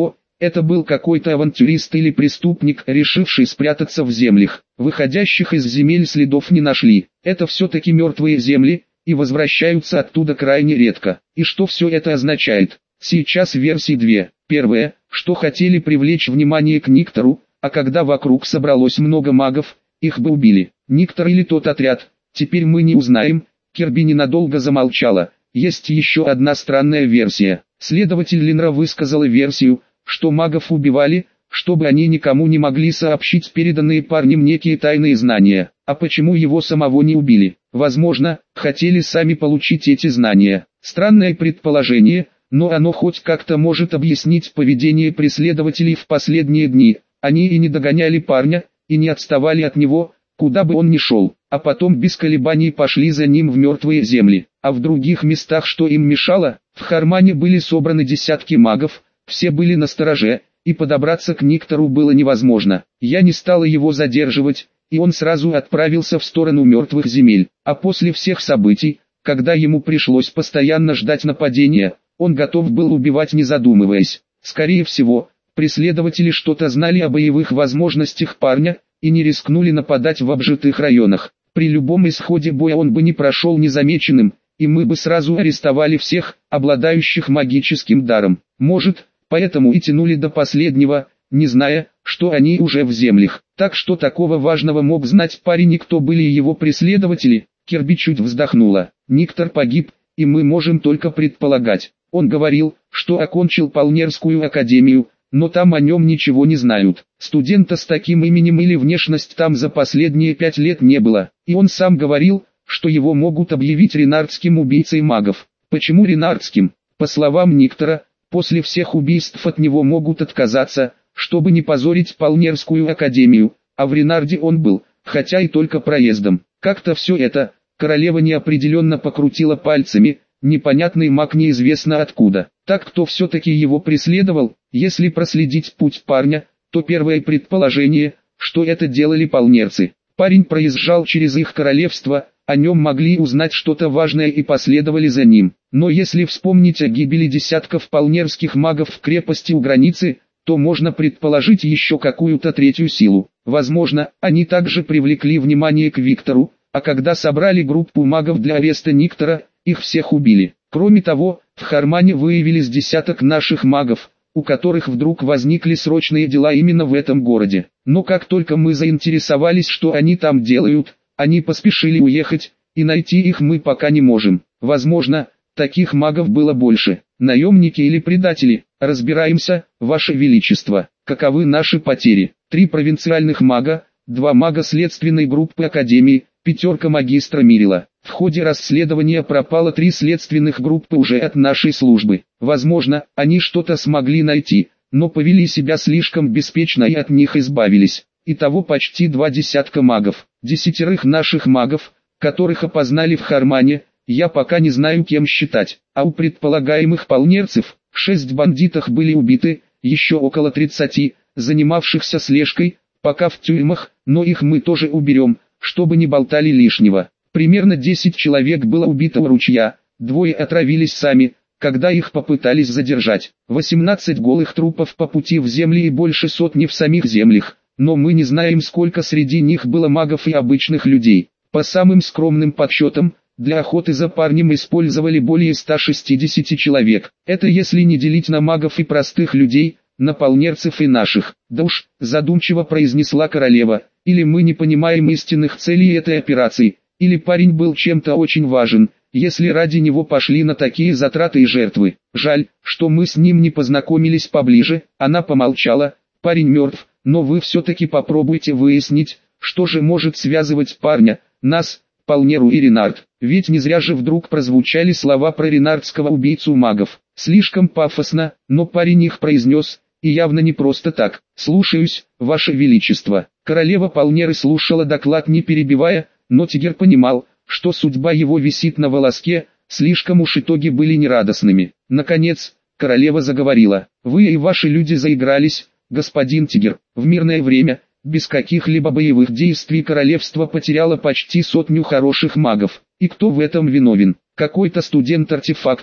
S1: Это был какой-то авантюрист или преступник, решивший спрятаться в землях. Выходящих из земель следов не нашли. Это все-таки мертвые земли, и возвращаются оттуда крайне редко. И что все это означает? Сейчас версий две. Первая, что хотели привлечь внимание к Никтору, а когда вокруг собралось много магов, их бы убили. Никтор или тот отряд, теперь мы не узнаем. Кирби ненадолго замолчала. Есть еще одна странная версия. Следователь Линра высказала версию, что магов убивали, чтобы они никому не могли сообщить переданные парнем некие тайные знания. А почему его самого не убили? Возможно, хотели сами получить эти знания. Странное предположение, но оно хоть как-то может объяснить поведение преследователей в последние дни. Они и не догоняли парня, и не отставали от него, куда бы он ни шел, а потом без колебаний пошли за ним в мертвые земли. А в других местах, что им мешало, в Хармане были собраны десятки магов, все были настороже, и подобраться к Никтору было невозможно. Я не стала его задерживать, и он сразу отправился в сторону мертвых земель. А после всех событий, когда ему пришлось постоянно ждать нападения, он готов был убивать не задумываясь. Скорее всего, преследователи что-то знали о боевых возможностях парня, и не рискнули нападать в обжитых районах. При любом исходе боя он бы не прошел незамеченным, и мы бы сразу арестовали всех, обладающих магическим даром. Может, поэтому и тянули до последнего, не зная, что они уже в землях. Так что такого важного мог знать парень и кто были его преследователи? Кирби чуть вздохнула. Никтор погиб, и мы можем только предполагать. Он говорил, что окончил Полнерскую академию, но там о нем ничего не знают. Студента с таким именем или внешность там за последние пять лет не было. И он сам говорил, что его могут объявить ренардским убийцей магов. Почему ренардским? По словам Никтора, после всех убийств от него могут отказаться, чтобы не позорить Полнерскую академию, а в Ренарде он был, хотя и только проездом. Как-то все это, королева неопределенно покрутила пальцами, непонятный маг неизвестно откуда. Так кто все-таки его преследовал? Если проследить путь парня, то первое предположение, что это делали полнерцы. Парень проезжал через их королевство, о нем могли узнать что-то важное и последовали за ним. Но если вспомнить о гибели десятков полнерских магов в крепости у границы, то можно предположить еще какую-то третью силу. Возможно, они также привлекли внимание к Виктору, а когда собрали группу магов для ареста Никтора, их всех убили. Кроме того, в Хармане выявились десяток наших магов, у которых вдруг возникли срочные дела именно в этом городе. Но как только мы заинтересовались, что они там делают, они поспешили уехать, и найти их мы пока не можем. Возможно, таких магов было больше. Наемники или предатели? Разбираемся, Ваше Величество. Каковы наши потери? Три провинциальных мага, два мага следственной группы Академии, пятерка магистра Мирила. В ходе расследования пропало три следственных группы уже от нашей службы. Возможно, они что-то смогли найти, но повели себя слишком беспечно и от них избавились. Итого почти два десятка магов. Десятерых наших магов, которых опознали в Хармане, я пока не знаю кем считать. А у предполагаемых полнерцев, шесть бандитов были убиты, еще около тридцати, занимавшихся слежкой, пока в тюрьмах, но их мы тоже уберем, чтобы не болтали лишнего. Примерно десять человек было убито у ручья, двое отравились сами, когда их попытались задержать. восемнадцать голых трупов по пути в земли и больше сотни в самих землях, но мы не знаем, сколько среди них было магов и обычных людей. По самым скромным подсчетам, для охоты за парнем использовали более ста шестидесяти человек. Это если не делить на магов и простых людей, на полнерцев и наших. Да уж, задумчиво произнесла королева, или мы не понимаем истинных целей этой операции, или парень был чем-то очень важен, если ради него пошли на такие затраты и жертвы. Жаль, что мы с ним не познакомились поближе. Она помолчала. Парень мертв, но вы все-таки попробуйте выяснить, что же может связывать парня, нас, Полнеру и Ренард. Ведь не зря же вдруг прозвучали слова про ренардского убийцу магов. Слишком пафосно, но парень их произнес, и явно не просто так. «Слушаюсь, Ваше Величество». Королева Полнеры слушала доклад не перебивая, но Тигер понимал, что судьба его висит на волоске, слишком уж итоги были нерадостными. Наконец, королева заговорила. «Вы и ваши люди заигрались, господин Тигер. В мирное время, без каких-либо боевых действий королевство потеряло почти сотню хороших магов. И кто в этом виновен? Какой-то студент-артефактор,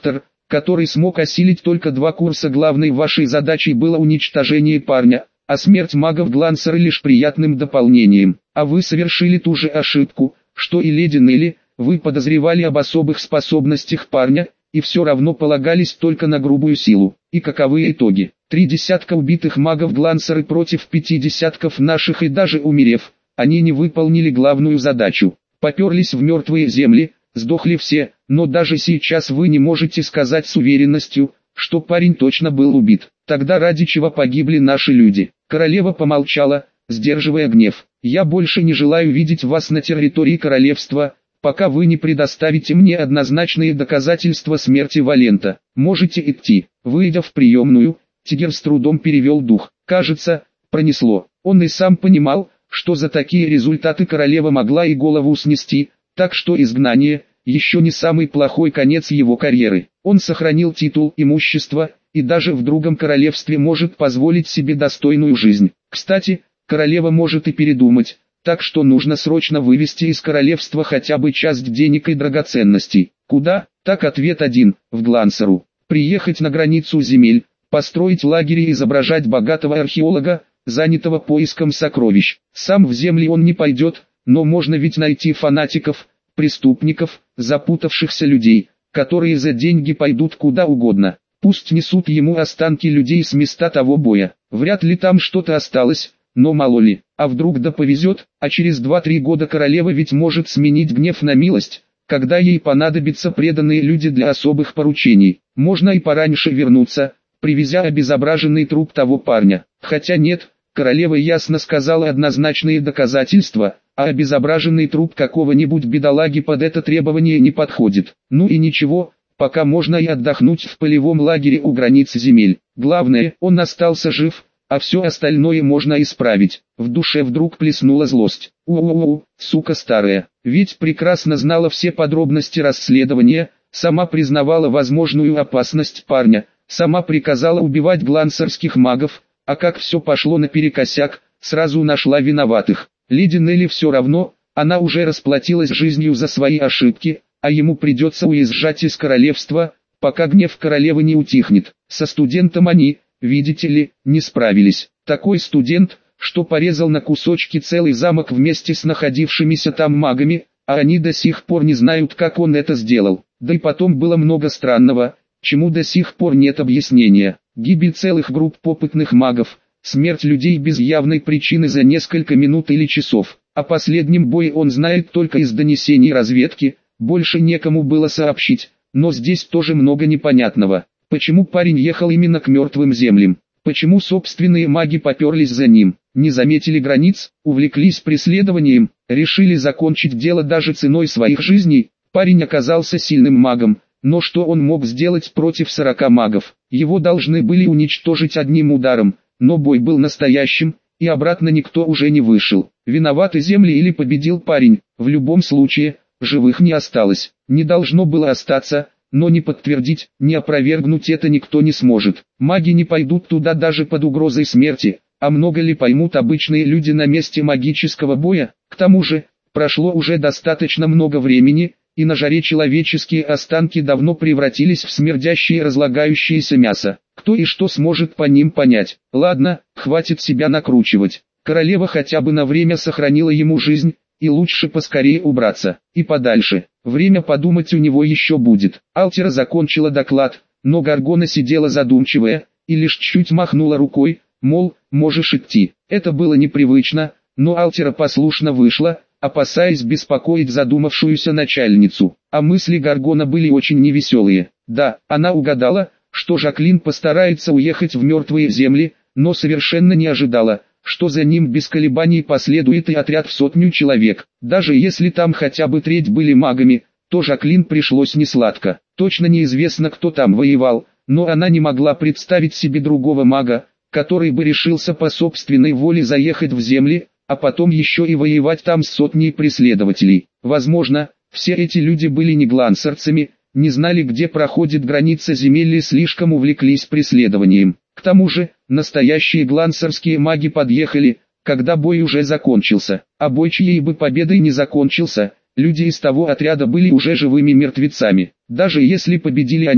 S1: который смог осилить только два курса. Главной вашей задачей было уничтожение парня, а смерть магов Глансера лишь приятным дополнением. А вы совершили ту же ошибку, что и леди Нелли, вы подозревали об особых способностях парня, и все равно полагались только на грубую силу. И каковы итоги? Три десятка убитых магов Глансера против пяти десятков наших, и даже умерев, они не выполнили главную задачу. Поперлись в мертвые земли, сдохли все, но даже сейчас вы не можете сказать с уверенностью, что парень точно был убит. Тогда ради чего погибли наши люди? Королева помолчала, сдерживая гнев. Я больше не желаю видеть вас на территории королевства, пока вы не предоставите мне однозначные доказательства смерти Валента. Можете идти. Выйдя в приемную, Тигер с трудом перевел дух. Кажется, пронесло. Он и сам понимал, что за такие результаты королева могла и голову снести, так что изгнание – еще не самый плохой конец его карьеры. Он сохранил титул, имущество, и даже в другом королевстве может позволить себе достойную жизнь. Кстати, королева может и передумать, так что нужно срочно вывести из королевства хотя бы часть денег и драгоценностей. Куда? Так ответ один, в Глансеру. Приехать на границу земель, построить лагерь и изображать богатого археолога, занятого поиском сокровищ. Сам в земли он не пойдет, но можно ведь найти фанатиков, преступников, запутавшихся людей, которые за деньги пойдут куда угодно. Пусть несут ему останки людей с места того боя. Вряд ли там что-то осталось, но мало ли. А вдруг да повезет, а через два-три года королева ведь может сменить гнев на милость, когда ей понадобятся преданные люди для особых поручений. Можно и пораньше вернуться, привезя обезображенный труп того парня. Хотя нет, королева ясно сказала однозначные доказательства, а обезображенный труп какого-нибудь бедолаги под это требование не подходит. Ну и ничего, пока можно и отдохнуть в полевом лагере у границ земель. Главное, он остался жив, а все остальное можно исправить. В душе вдруг плеснула злость. У-у-у, сука старая, ведь прекрасно знала все подробности расследования, сама признавала возможную опасность парня, сама приказала убивать глансерских магов, а как все пошло наперекосяк, сразу нашла виноватых. Леди Нелли все равно, она уже расплатилась жизнью за свои ошибки, а ему придется уезжать из королевства, пока гнев королевы не утихнет. Со студентом они, видите ли, не справились. Такой студент, что порезал на кусочки целый замок вместе с находившимися там магами, а они до сих пор не знают, как он это сделал. Да и потом было много странного, чему до сих пор нет объяснения. Гибель целых групп опытных магов, смерть людей без явной причины за несколько минут или часов. О последнем бое он знает только из донесений разведки, больше некому было сообщить, но здесь тоже много непонятного. Почему парень ехал именно к мертвым землям? Почему собственные маги поперлись за ним? Не заметили границ, увлеклись преследованием, решили закончить дело даже ценой своих жизней? Парень оказался сильным магом, но что он мог сделать против сорока магов? Его должны были уничтожить одним ударом, но бой был настоящим, и обратно никто уже не вышел. Виноваты земли или победил парень, в любом случае, живых не осталось. Не должно было остаться, но не подтвердить, не опровергнуть это никто не сможет. Маги не пойдут туда даже под угрозой смерти, а много ли поймут обычные люди на месте магического боя? К тому же, прошло уже достаточно много времени, и на жаре человеческие останки давно превратились в смердящее разлагающееся мясо. Кто и что сможет по ним понять? Ладно, хватит себя накручивать. Королева хотя бы на время сохранила ему жизнь, и лучше поскорее убраться, и подальше. Время подумать у него еще будет. Алтера закончила доклад, но Гаргона сидела задумчивая, и лишь чуть махнула рукой, мол, можешь идти. Это было непривычно, но Алтера послушно вышла, опасаясь беспокоить задумавшуюся начальницу. А мысли Гаргона были очень невеселые. Да, она угадала, что Жаклин постарается уехать в мертвые земли, но совершенно не ожидала, что за ним без колебаний последует и отряд в сотню человек. Даже если там хотя бы треть были магами, то Жаклин пришлось несладко. Точно неизвестно, кто там воевал, но она не могла представить себе другого мага, который бы решился по собственной воле заехать в земли, а потом еще и воевать там с сотней преследователей. Возможно, все эти люди были не глансерцами, не знали, где проходит граница земель и слишком увлеклись преследованием. К тому же, настоящие глансерские маги подъехали, когда бой уже закончился. А бой чьей бы победой не закончился, люди из того отряда были уже живыми мертвецами. Даже если победили они,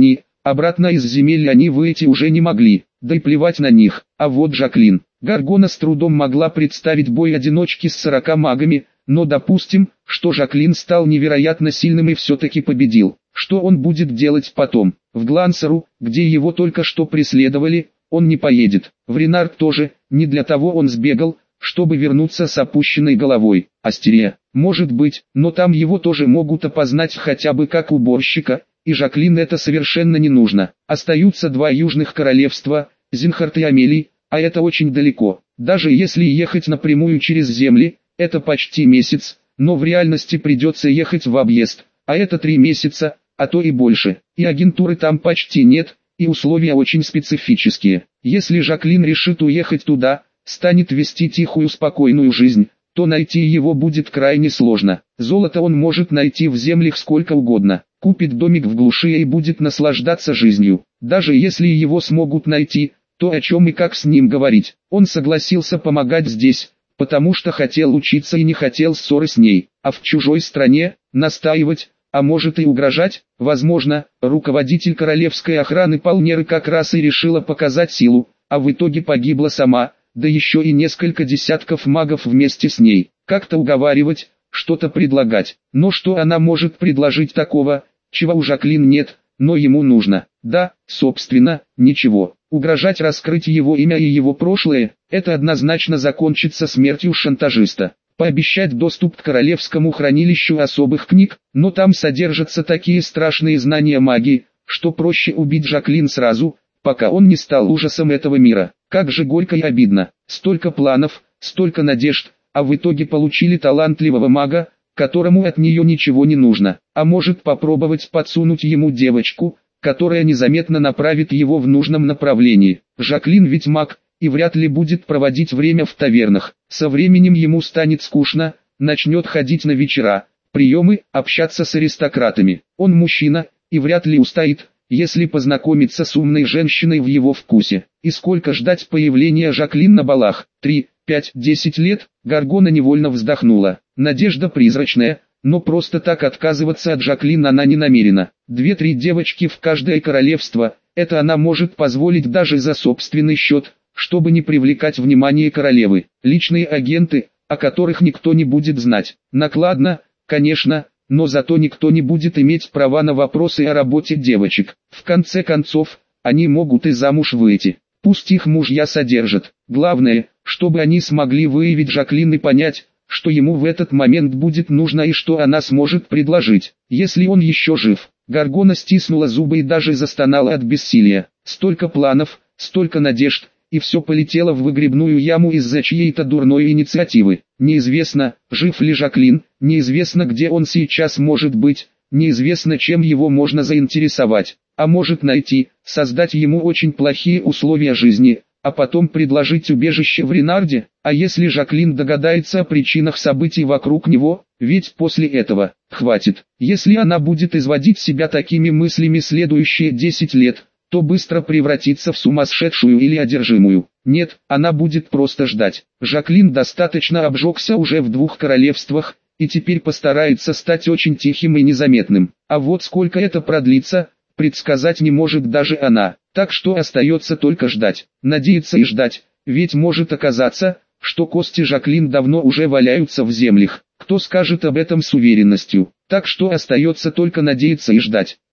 S1: Обратно из земель они выйти уже не могли, да и плевать на них. А вот Жаклин. Гаргона с трудом могла представить бой одиночки с сорока магами, но допустим, что Жаклин стал невероятно сильным и все-таки победил. Что он будет делать потом? В Глансеру, где его только что преследовали, он не поедет. В Ренард тоже, не для того он сбегал, чтобы вернуться с опущенной головой. Астерия, может быть, но там его тоже могут опознать хотя бы как уборщика, и Жаклин это совершенно не нужно. Остаются два южных королевства, Зинхарт и Амелий, а это очень далеко. Даже если ехать напрямую через земли, это почти месяц, но в реальности придется ехать в объезд, а это три месяца, а то и больше. И агентуры там почти нет, и условия очень специфические. Если Жаклин решит уехать туда, станет вести тихую спокойную жизнь, то найти его будет крайне сложно. Золото он может найти в землях сколько угодно, купит домик в глуши и будет наслаждаться жизнью. Даже если его смогут найти, то о чем и как с ним говорить. Он согласился помогать здесь, потому что хотел учиться и не хотел ссоры с ней, а в чужой стране, настаивать, а может и угрожать. Возможно, руководитель королевской охраны Палнеры как раз и решила показать силу, а в итоге погибла сама, да еще и несколько десятков магов вместе с ней. Как-то уговаривать, что-то предлагать. Но что она может предложить такого, чего у Жаклин нет, но ему нужно? Да, собственно, ничего. Угрожать раскрыть его имя и его прошлое, это однозначно закончится смертью шантажиста. Пообещать доступ к королевскому хранилищу особых книг, но там содержатся такие страшные знания магии, что проще убить Жаклин сразу, пока он не стал ужасом этого мира. Как же горько и обидно. Столько планов, столько надежд, а в итоге получили талантливого мага, которому от нее ничего не нужно. А может попробовать подсунуть ему девочку, которая незаметно направит его в нужном направлении. Жаклин ведь маг, и вряд ли будет проводить время в тавернах. Со временем ему станет скучно, начнет ходить на вечера, приемы, общаться с аристократами. Он мужчина, и вряд ли устоит, если познакомиться с умной женщиной в его вкусе. И сколько ждать появления Жаклин на балах? Три, пять, десять лет? Гаргона невольно вздохнула. Надежда призрачная, но просто так отказываться от Жаклин она не намерена. Две-три девочки в каждое королевство, это она может позволить даже за собственный счет, чтобы не привлекать внимание королевы. Личные агенты, о которых никто не будет знать. Накладно, конечно, но зато никто не будет иметь права на вопросы о работе девочек. В конце концов, они могут и замуж выйти. Пусть их мужья содержат. Главное, чтобы они смогли выявить Жаклин и понять, что ему в этот момент будет нужно и что она сможет предложить, если он еще жив. Гаргона стиснула зубы и даже застонала от бессилия. Столько планов, столько надежд, и все полетело в выгребную яму из-за чьей-то дурной инициативы. Неизвестно, жив ли Жаклин, неизвестно, где он сейчас может быть, неизвестно, чем его можно заинтересовать, а может найти, создать ему очень плохие условия жизни, а потом предложить убежище в Ренарде. А если Жаклин догадается о причинах событий вокруг него, ведь после этого хватит. Если она будет изводить себя такими мыслями следующие десять лет, то быстро превратится в сумасшедшую или одержимую. Нет, она будет просто ждать. Жаклин достаточно обжегся уже в двух королевствах, и теперь постарается стать очень тихим и незаметным. А вот сколько это продлится, предсказать не может даже она. Так что остается только ждать, надеяться и ждать, ведь может оказаться, что кости Жаклин давно уже валяются в землях. Кто скажет об этом с уверенностью? Так что остается только надеяться и ждать.